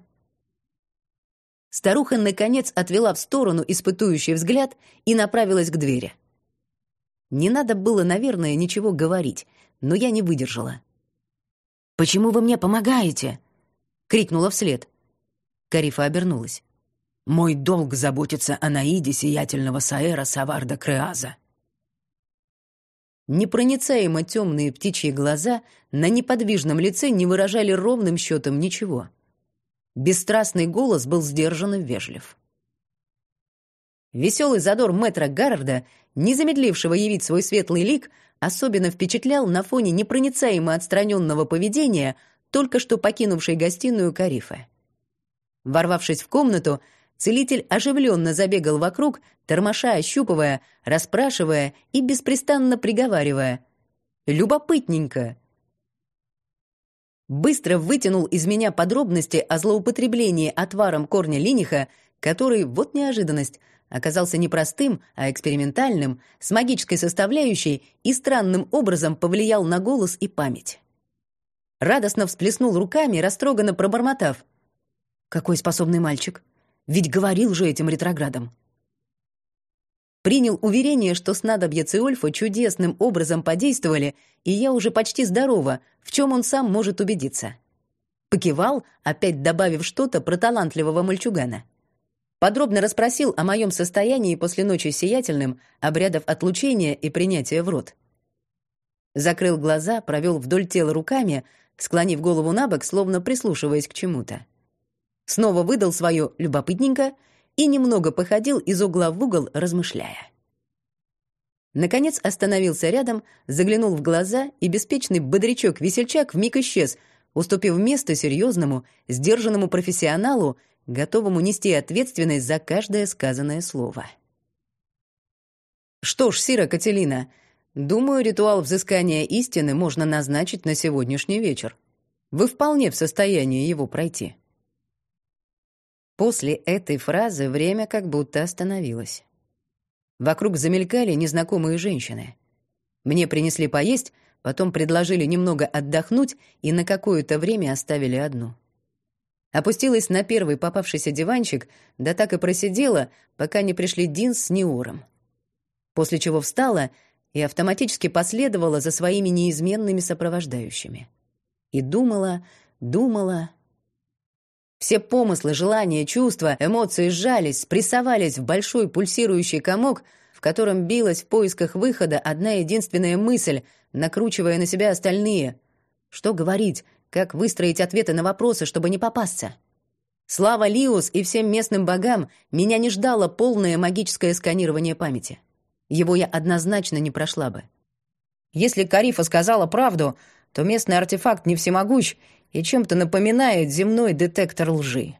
Старуха, наконец, отвела в сторону испытующий взгляд и направилась к двери. Не надо было, наверное, ничего говорить, но я не выдержала. «Почему вы мне помогаете?» — крикнула вслед. Карифа обернулась. «Мой долг заботиться о Наиде сиятельного Саэра Саварда Креаза». Непроницаемо темные птичьи глаза на неподвижном лице не выражали ровным счетом ничего. Бесстрастный голос был сдержан и вежлив. Веселый задор мэтра Гаррарда, не замедлившего явить свой светлый лик, особенно впечатлял на фоне непроницаемо отстраненного поведения только что покинувшей гостиную Карифы. Ворвавшись в комнату, целитель оживленно забегал вокруг, тормоша, ощупывая, расспрашивая и беспрестанно приговаривая: «Любопытненько!» Быстро вытянул из меня подробности о злоупотреблении отваром корня линиха, который, вот неожиданность, оказался не простым, а экспериментальным, с магической составляющей и странным образом повлиял на голос и память. Радостно всплеснул руками, растроганно пробормотав: «Какой способный мальчик! Ведь говорил же этим ретроградам!» Принял уверение, что снадобья Циольфа чудесным образом подействовали, и я уже почти здорова, в чем он сам может убедиться. Покивал, опять добавив что-то про талантливого мальчугана. Подробно расспросил о моем состоянии после ночи с сиятельным, обрядов отлучения и принятия в рот. Закрыл глаза, провел вдоль тела руками, склонив голову набок, словно прислушиваясь к чему-то. Снова выдал свое «любопытненько» и немного походил из угла в угол, размышляя. Наконец остановился рядом, заглянул в глаза, и беспечный бодрячок-весельчак вмиг исчез, уступив место серьезному, сдержанному профессионалу, готовому нести ответственность за каждое сказанное слово. «Что ж, Сира Кателина, думаю, ритуал взыскания истины можно назначить на сегодняшний вечер. Вы вполне в состоянии его пройти». После этой фразы время как будто остановилось. Вокруг замелькали незнакомые женщины. Мне принесли поесть, потом предложили немного отдохнуть и на какое-то время оставили одну. Опустилась на первый попавшийся диванчик, да так и просидела, пока не пришли Динс с Неором. После чего встала и автоматически последовала за своими неизменными сопровождающими. И думала, думала. Все помыслы, желания, чувства, эмоции сжались, спрессовались в большой пульсирующий комок, в котором билась в поисках выхода одна единственная мысль, накручивая на себя остальные. Что говорить, как выстроить ответы на вопросы, чтобы не попасться. Слава Лиус и всем местным богам, меня не ждало полное магическое сканирование памяти. Его я однозначно не прошла бы. Если Карифа сказала правду, то местный артефакт не всемогущ и чем-то напоминает земной детектор лжи.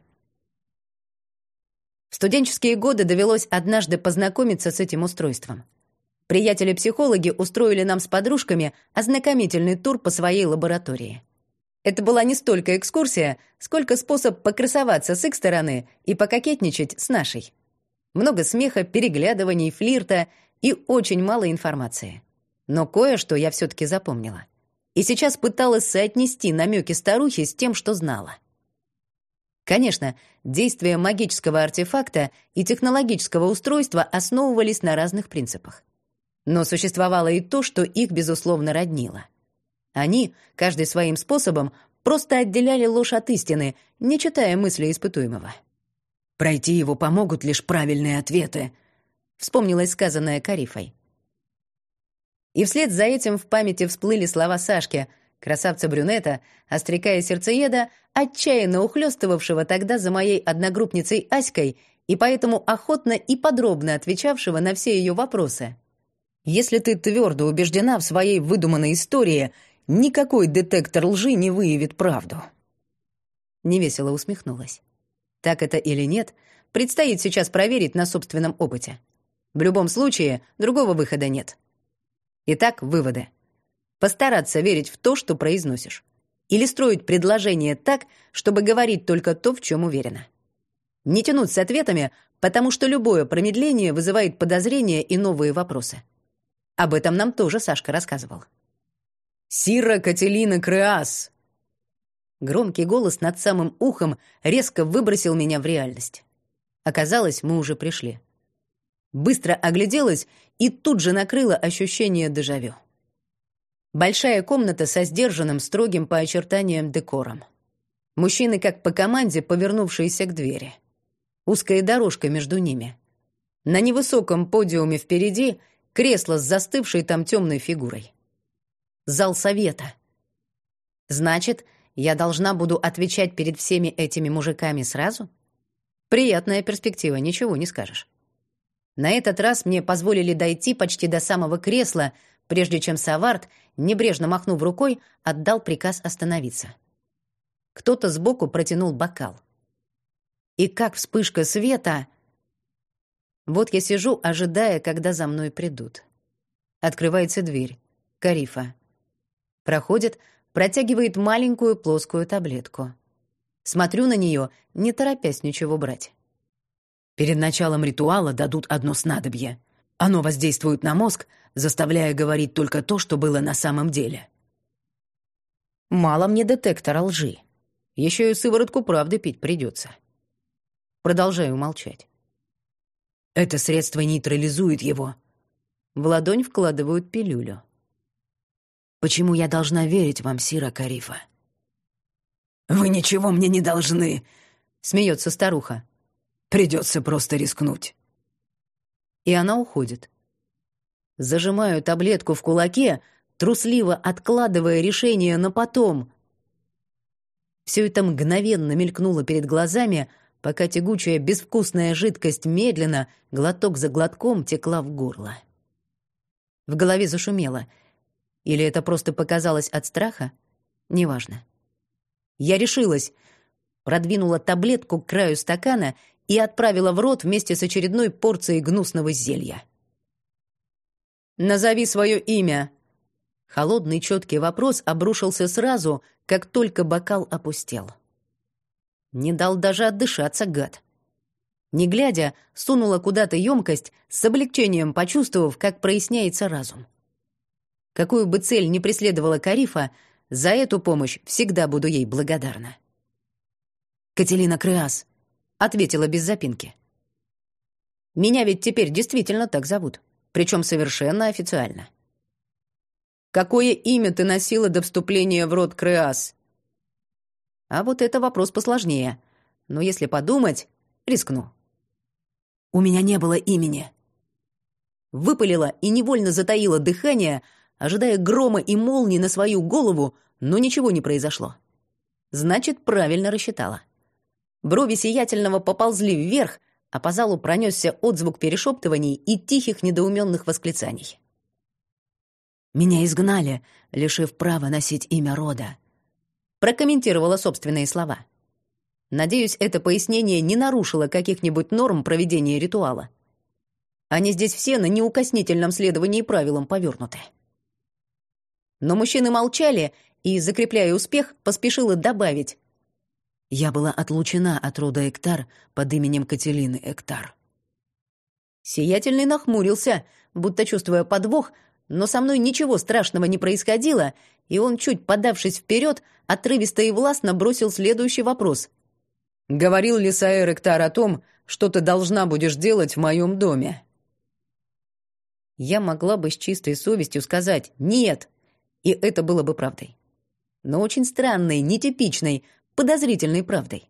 В студенческие годы довелось однажды познакомиться с этим устройством. Приятели-психологи устроили нам с подружками ознакомительный тур по своей лаборатории. Это была не столько экскурсия, сколько способ покрасоваться с их стороны и пококетничать с нашей. Много смеха, переглядываний, флирта и очень мало информации. Но кое-что я все-таки запомнила. И сейчас пыталась соотнести намеки старухи с тем, что знала. Конечно, действия магического артефакта и технологического устройства основывались на разных принципах. Но существовало и то, что их, безусловно, роднило. Они, каждый своим способом, просто отделяли ложь от истины, не читая мысли испытуемого. «Пройти его помогут лишь правильные ответы», — вспомнилось сказанное Карифой. И вслед за этим в памяти всплыли слова Сашки, красавца-брюнета, остряка и сердцееда, отчаянно ухлёстывавшего тогда за моей одногруппницей Аськой и поэтому охотно и подробно отвечавшего на все ее вопросы. «Если ты твердо убеждена в своей выдуманной истории, никакой детектор лжи не выявит правду». Невесело усмехнулась. Так это или нет, предстоит сейчас проверить на собственном опыте. В любом случае, другого выхода нет. Итак, выводы. Постараться верить в то, что произносишь. Или строить предложение так, чтобы говорить только то, в чем уверена. Не тянуть с ответами, потому что любое промедление вызывает подозрения и новые вопросы. Об этом нам тоже Сашка рассказывал. «Сира Кателина Креас!» Громкий голос над самым ухом резко выбросил меня в реальность. Оказалось, мы уже пришли. Быстро огляделась и тут же накрыла ощущение дежавю. Большая комната со сдержанным, строгим по очертаниям декором. Мужчины, как по команде, повернувшиеся к двери. Узкая дорожка между ними. На невысоком подиуме впереди кресло с застывшей там темной фигурой. Зал совета. Значит, я должна буду отвечать перед всеми этими мужиками сразу? Приятная перспектива, ничего не скажешь. На этот раз мне позволили дойти почти до самого кресла, прежде чем Саварт, небрежно махнув рукой, отдал приказ остановиться. Кто-то сбоку протянул бокал. И как вспышка света... Вот я сижу, ожидая, когда за мной придут. Открывается дверь. Карифа. Проходит, протягивает маленькую плоскую таблетку. Смотрю на нее, не торопясь ничего брать. Перед началом ритуала дадут одно снадобье. Оно воздействует на мозг, заставляя говорить только то, что было на самом деле. Мало мне детектора лжи. Еще и сыворотку правды пить придется. Продолжаю молчать. Это средство нейтрализует его. В ладонь вкладывают пилюлю. Почему я должна верить вам, Сира Карифа? Вы ничего мне не должны, смеется старуха. Придется просто рискнуть. И она уходит. Зажимаю таблетку в кулаке, трусливо откладывая решение на потом. Все это мгновенно мелькнуло перед глазами, пока тягучая безвкусная жидкость медленно, глоток за глотком, текла в горло. В голове зашумело. Или это просто показалось от страха? Неважно. Я решилась, продвинула таблетку к краю стакана и отправила в рот вместе с очередной порцией гнусного зелья. «Назови свое имя!» Холодный четкий вопрос обрушился сразу, как только бокал опустел. Не дал даже отдышаться, гад. Не глядя, сунула куда-то емкость, с облегчением почувствовав, как проясняется разум. Какую бы цель ни преследовала Карифа, за эту помощь всегда буду ей благодарна. «Кателина Креас», — ответила без запинки. «Меня ведь теперь действительно так зовут, причем совершенно официально». «Какое имя ты носила до вступления в род Креас?» А вот это вопрос посложнее. Но если подумать, рискну. «У меня не было имени». Выпалила и невольно затаила дыхание, ожидая грома и молнии на свою голову, но ничего не произошло. Значит, правильно рассчитала. Брови Сиятельного поползли вверх, а по залу пронесся отзвук перешептываний и тихих недоуменных восклицаний. «Меня изгнали, лишив права носить имя рода», — прокомментировала собственные слова. Надеюсь, это пояснение не нарушило каких-нибудь норм проведения ритуала. Они здесь все на неукоснительном следовании правилам повернуты. Но мужчины молчали, и, закрепляя успех, поспешила добавить: «Я была отлучена от рода Эктар под именем Кателины Эктар». Сиятельный нахмурился, будто чувствуя подвох, но со мной ничего страшного не происходило, и он, чуть подавшись вперед, отрывисто и властно бросил следующий вопрос. «Говорил ли Саэр Эктар о том, что ты должна будешь делать в моем доме?» Я могла бы с чистой совестью сказать «нет», и это было бы правдой. Но очень странной, нетипичной, подозрительной правдой.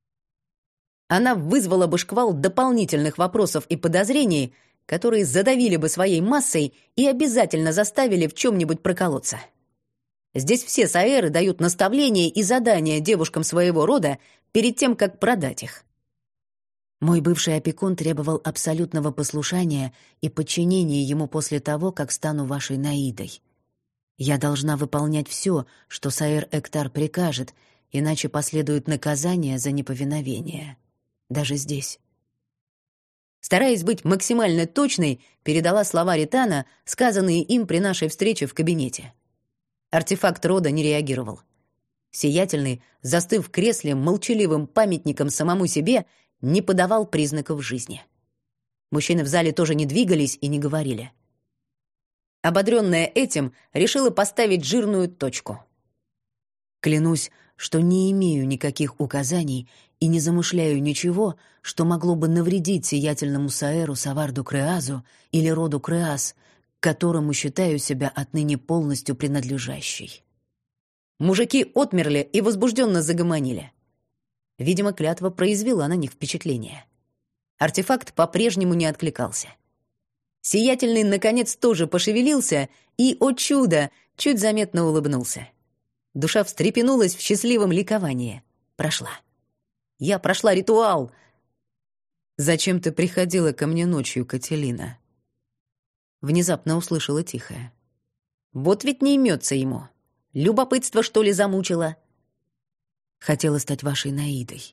Она вызвала бы шквал дополнительных вопросов и подозрений, которые задавили бы своей массой и обязательно заставили в чем-нибудь проколоться. Здесь все саэры дают наставления и задания девушкам своего рода перед тем, как продать их. Мой бывший опекун требовал абсолютного послушания и подчинения ему после того, как стану вашей Наидой. Я должна выполнять все, что Саэр Эктар прикажет, иначе последует наказание за неповиновение. Даже здесь». Стараясь быть максимально точной, передала слова Ритана, сказанные им при нашей встрече в кабинете. Артефакт рода не реагировал. Сиятельный, застыв в кресле молчаливым памятником самому себе, не подавал признаков жизни. Мужчины в зале тоже не двигались и не говорили. Ободрённая этим, решила поставить жирную точку. «Клянусь, что не имею никаких указаний и не замышляю ничего, что могло бы навредить сиятельному Саэру Саварду Креазу или роду Креаз, к которому считаю себя отныне полностью принадлежащей». Мужики отмерли и возбужденно загомонили. Видимо, клятва произвела на них впечатление. Артефакт по-прежнему не откликался. Сиятельный, наконец, тоже пошевелился и, о чудо, чуть заметно улыбнулся. Душа встрепенулась в счастливом ликовании. Прошла. Я прошла ритуал. «Зачем ты приходила ко мне ночью, Кателина?» Внезапно услышала тихое. Вот ведь не имется ему. Любопытство, что ли, замучило? «Хотела стать вашей Наидой».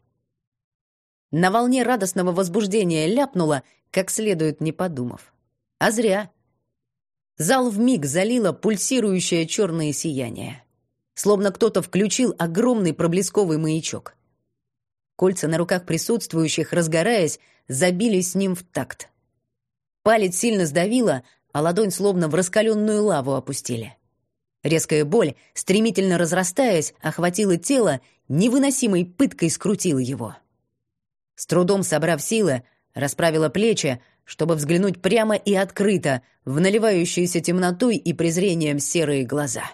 На волне радостного возбуждения ляпнула, как следует не подумав. А зря. Зал вмиг залило пульсирующее черное сияние. Словно кто-то включил огромный проблесковый маячок. Кольца на руках присутствующих, разгораясь, забились с ним в такт. Палец сильно сдавило, а ладонь словно в раскаленную лаву опустили. Резкая боль, стремительно разрастаясь, охватила тело, невыносимой пыткой скрутила его. С трудом собрав силы, расправила плечи, чтобы взглянуть прямо и открыто в наливающиеся темнотой и презрением серые глаза.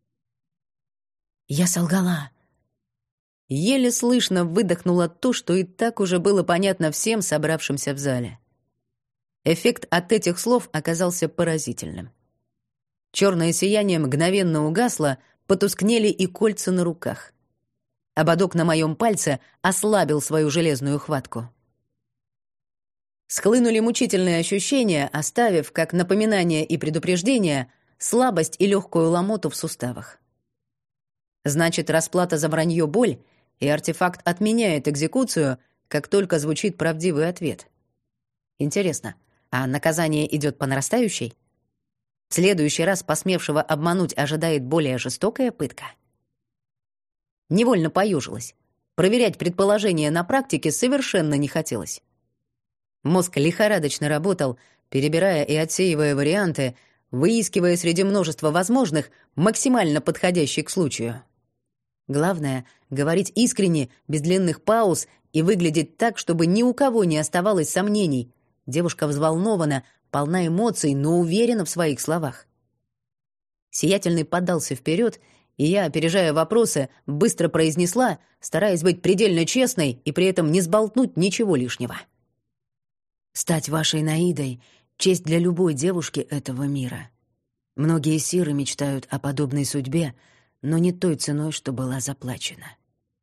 «Я солгала». Еле слышно выдохнула то, что и так уже было понятно всем собравшимся в зале. Эффект от этих слов оказался поразительным. Черное сияние мгновенно угасло, потускнели и кольца на руках. Ободок на моем пальце ослабил свою железную хватку. Схлынули мучительные ощущения, оставив, как напоминание и предупреждение, слабость и легкую ломоту в суставах. Значит, расплата за вранье — боль, и артефакт отменяет экзекуцию, как только звучит правдивый ответ. Интересно, а наказание идет по нарастающей? В следующий раз посмевшего обмануть ожидает более жестокая пытка? Невольно поюжилась. Проверять предположения на практике совершенно не хотелось. Мозг лихорадочно работал, перебирая и отсеивая варианты, выискивая среди множества возможных максимально подходящий к случаю. Главное — говорить искренне, без длинных пауз и выглядеть так, чтобы ни у кого не оставалось сомнений. Девушка взволнована, полна эмоций, но уверена в своих словах. Сиятельный подался вперед, и я, опережая вопросы, быстро произнесла, стараясь быть предельно честной и при этом не сболтнуть ничего лишнего. «Стать вашей Наидой — честь для любой девушки этого мира. Многие сиры мечтают о подобной судьбе, но не той ценой, что была заплачена.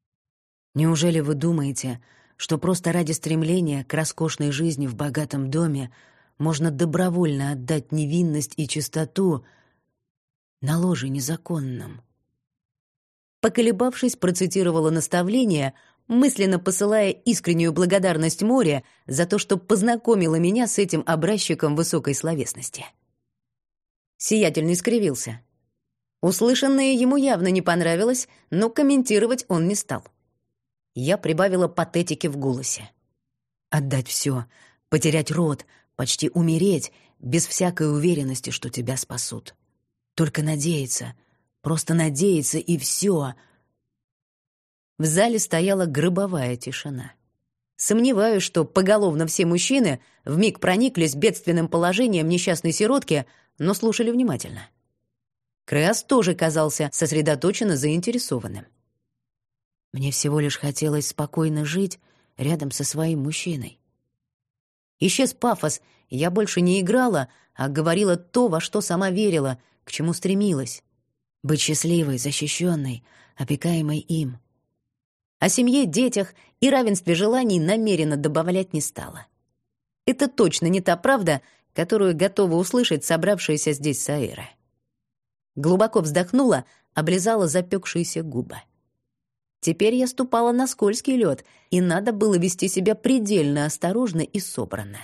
Неужели вы думаете, что просто ради стремления к роскошной жизни в богатом доме можно добровольно отдать невинность и чистоту на ложе незаконном?» Поколебавшись, процитировала наставление, мысленно посылая искреннюю благодарность море за то, что познакомила меня с этим образчиком высокой словесности. Сиятельный скривился. Услышанное ему явно не понравилось, но комментировать он не стал. Я прибавила патетики в голосе. «Отдать все, потерять род, почти умереть, без всякой уверенности, что тебя спасут. Только надеяться, просто надеяться, и все». В зале стояла гробовая тишина. Сомневаюсь, что поголовно все мужчины вмиг прониклись бедственным положением несчастной сиротки, но слушали внимательно. Креас тоже казался сосредоточенно заинтересованным. Мне всего лишь хотелось спокойно жить рядом со своим мужчиной. Исчез пафос, я больше не играла, а говорила то, во что сама верила, к чему стремилась. Быть счастливой, защищенной, опекаемой им. О семье, детях и равенстве желаний намеренно добавлять не стала. Это точно не та правда, которую готова услышать собравшаяся здесь Саэра. Глубоко вздохнула, облизала запекшиеся губы. Теперь я ступала на скользкий лед, и надо было вести себя предельно осторожно и собранно.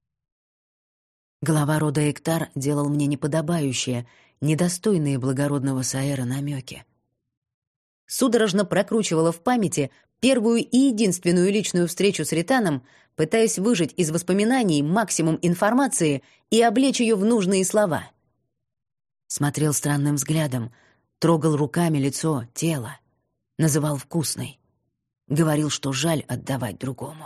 Глава рода Эктар делал мне неподобающие, недостойные благородного Саэра намеки. Судорожно прокручивала в памяти первую и единственную личную встречу с Ританом, пытаясь выжать из воспоминаний максимум информации и облечь ее в нужные слова. Смотрел странным взглядом, трогал руками лицо, тело, называл вкусной, говорил, что жаль отдавать другому.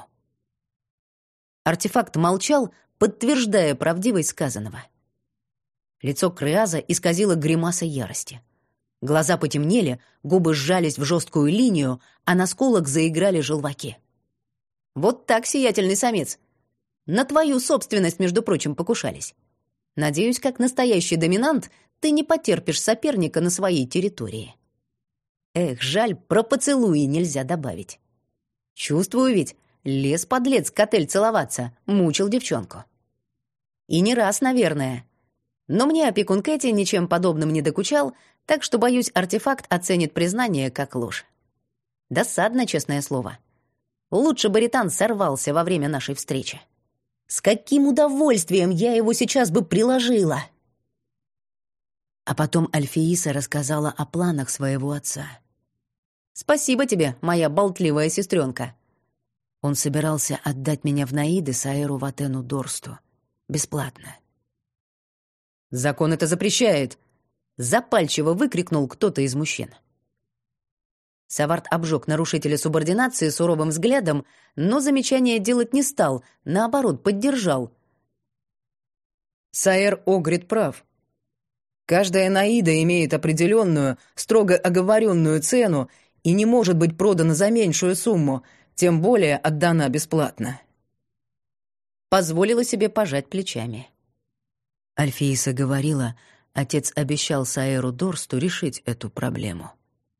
Артефакт молчал, подтверждая правдивость сказанного. Лицо Креаза исказило гримаса ярости. Глаза потемнели, губы сжались в жесткую линию, а на скулах заиграли желваки. «Вот так, сиятельный самец! На твою собственность, между прочим, покушались. Надеюсь, как настоящий доминант, ты не потерпишь соперника на своей территории. Эх, жаль, про поцелуи нельзя добавить. Чувствую ведь, лез подлец к отель целоваться, мучил девчонку. И не раз, наверное. Но мне опекун Кэти ничем подобным не докучал, так что, боюсь, артефакт оценит признание как ложь. Досадно, честное слово. Лучше бы Ритан сорвался во время нашей встречи. С каким удовольствием я его сейчас бы приложила!» А потом Альфеиса рассказала о планах своего отца. «Спасибо тебе, моя болтливая сестренка». Он собирался отдать меня в Наиды Саэру Ватену Дорсту. Бесплатно. «Закон это запрещает!» — запальчиво выкрикнул кто-то из мужчин. Саварт обжег нарушителя субординации суровым взглядом, но замечания делать не стал, наоборот, поддержал. Саэр Огрид прав. Каждая Наида имеет определенную, строго оговоренную цену и не может быть продана за меньшую сумму, тем более отдана бесплатно. Позволила себе пожать плечами. Альфеиса говорила, отец обещал Саэру Дорсту решить эту проблему.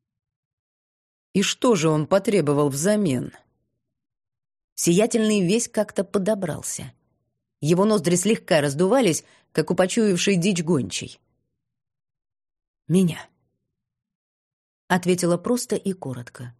И что же он потребовал взамен? Сиятельный весь как-то подобрался. Его ноздри слегка раздувались, как у почуявшей дичь гончей. «Меня», — ответила просто и коротко.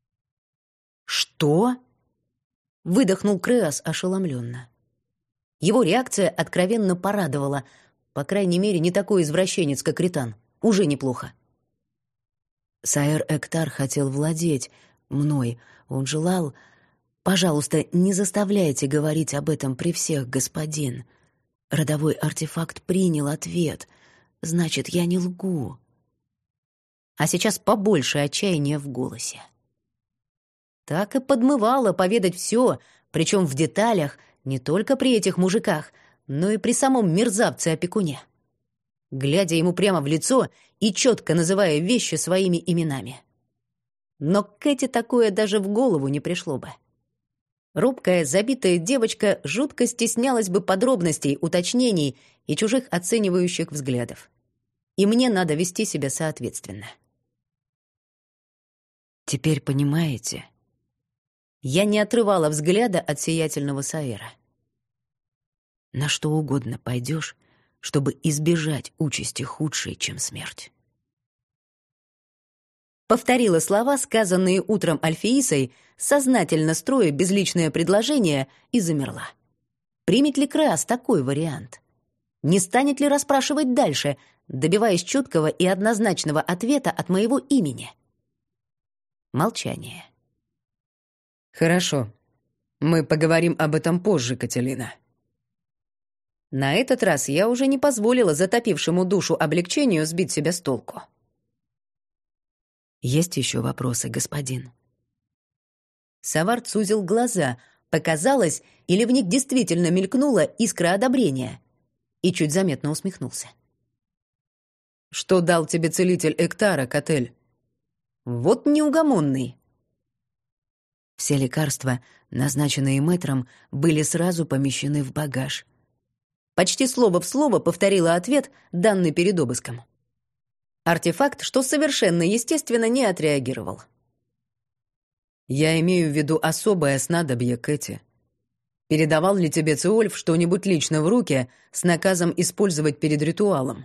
«Что?» — выдохнул Креас ошеломленно. Его реакция откровенно порадовала. По крайней мере, не такой извращенец, как Ритан. Уже неплохо. Саэр Эктар хотел владеть мной. Он желал... Пожалуйста, не заставляйте говорить об этом при всех, господин. Родовой артефакт принял ответ. Значит, я не лгу. А сейчас побольше отчаяния в голосе. Так и подмывало поведать все, причем в деталях, не только при этих мужиках, но и при самом мерзавце-опекуне. Глядя ему прямо в лицо и четко называя вещи своими именами. Но Кэти такое даже в голову не пришло бы. Робкая, забитая девочка жутко стеснялась бы подробностей, уточнений и чужих оценивающих взглядов. И мне надо вести себя соответственно. Теперь понимаете, Я не отрывала взгляда от сиятельного Саэра. На что угодно пойдешь, чтобы избежать участи худшей, чем смерть. Повторила слова, сказанные утром Альфеисой, сознательно строя безличное предложение, и замерла. Примет ли Креас такой вариант? Не станет ли расспрашивать дальше, добиваясь четкого и однозначного ответа от моего имени? Молчание. «Хорошо. Мы поговорим об этом позже, Кателина». На этот раз я уже не позволила затопившему душу облегчению сбить себя с толку. «Есть еще вопросы, господин?» Савард сузил глаза. Показалось, или в них действительно мелькнула искра одобрения. И чуть заметно усмехнулся. «Что дал тебе целитель Эктара, Котель?» Вот неугомонный. Все лекарства, назначенные мэтром, были сразу помещены в багаж. Почти слово в слово повторила ответ, данный перед обыском. Артефакт, что совершенно естественно, не отреагировал. «Я имею в виду особое снадобье, Кэти. Передавал ли тебе Циольф что-нибудь лично в руки с наказом использовать перед ритуалом?»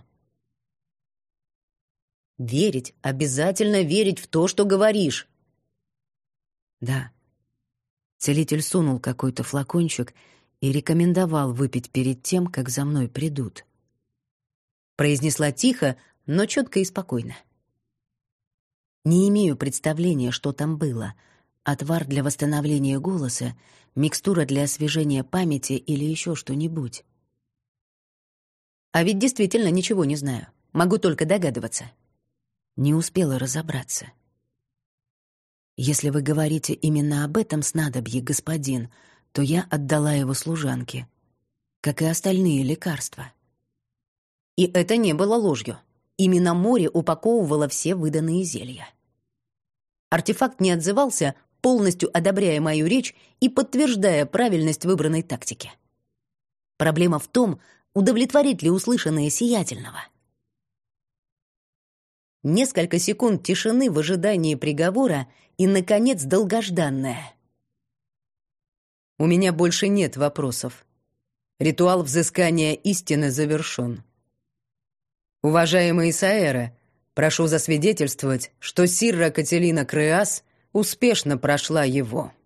Верить, обязательно верить в то, что говоришь. Да. Целитель сунул какой-то флакончик и рекомендовал выпить перед тем, как за мной придут. Произнесла тихо, но четко и спокойно. Не имею представления, что там было. Отвар для восстановления голоса, микстура для освежения памяти или еще что-нибудь. А ведь действительно ничего не знаю. Могу только догадываться. Не успела разобраться. Если вы говорите именно об этом снадобье, господин, то я отдала его служанке, как и остальные лекарства. И это не было ложью. Именно море упаковывало все выданные зелья. Артефакт не отзывался, полностью одобряя мою речь и подтверждая правильность выбранной тактики. Проблема в том, удовлетворит ли услышанное сиятельного. Несколько секунд тишины в ожидании приговора и, наконец, долгожданное. «У меня больше нет вопросов. Ритуал взыскания истины завершен. Уважаемые Саэры, прошу засвидетельствовать, что Сирра Кателина Креас успешно прошла его».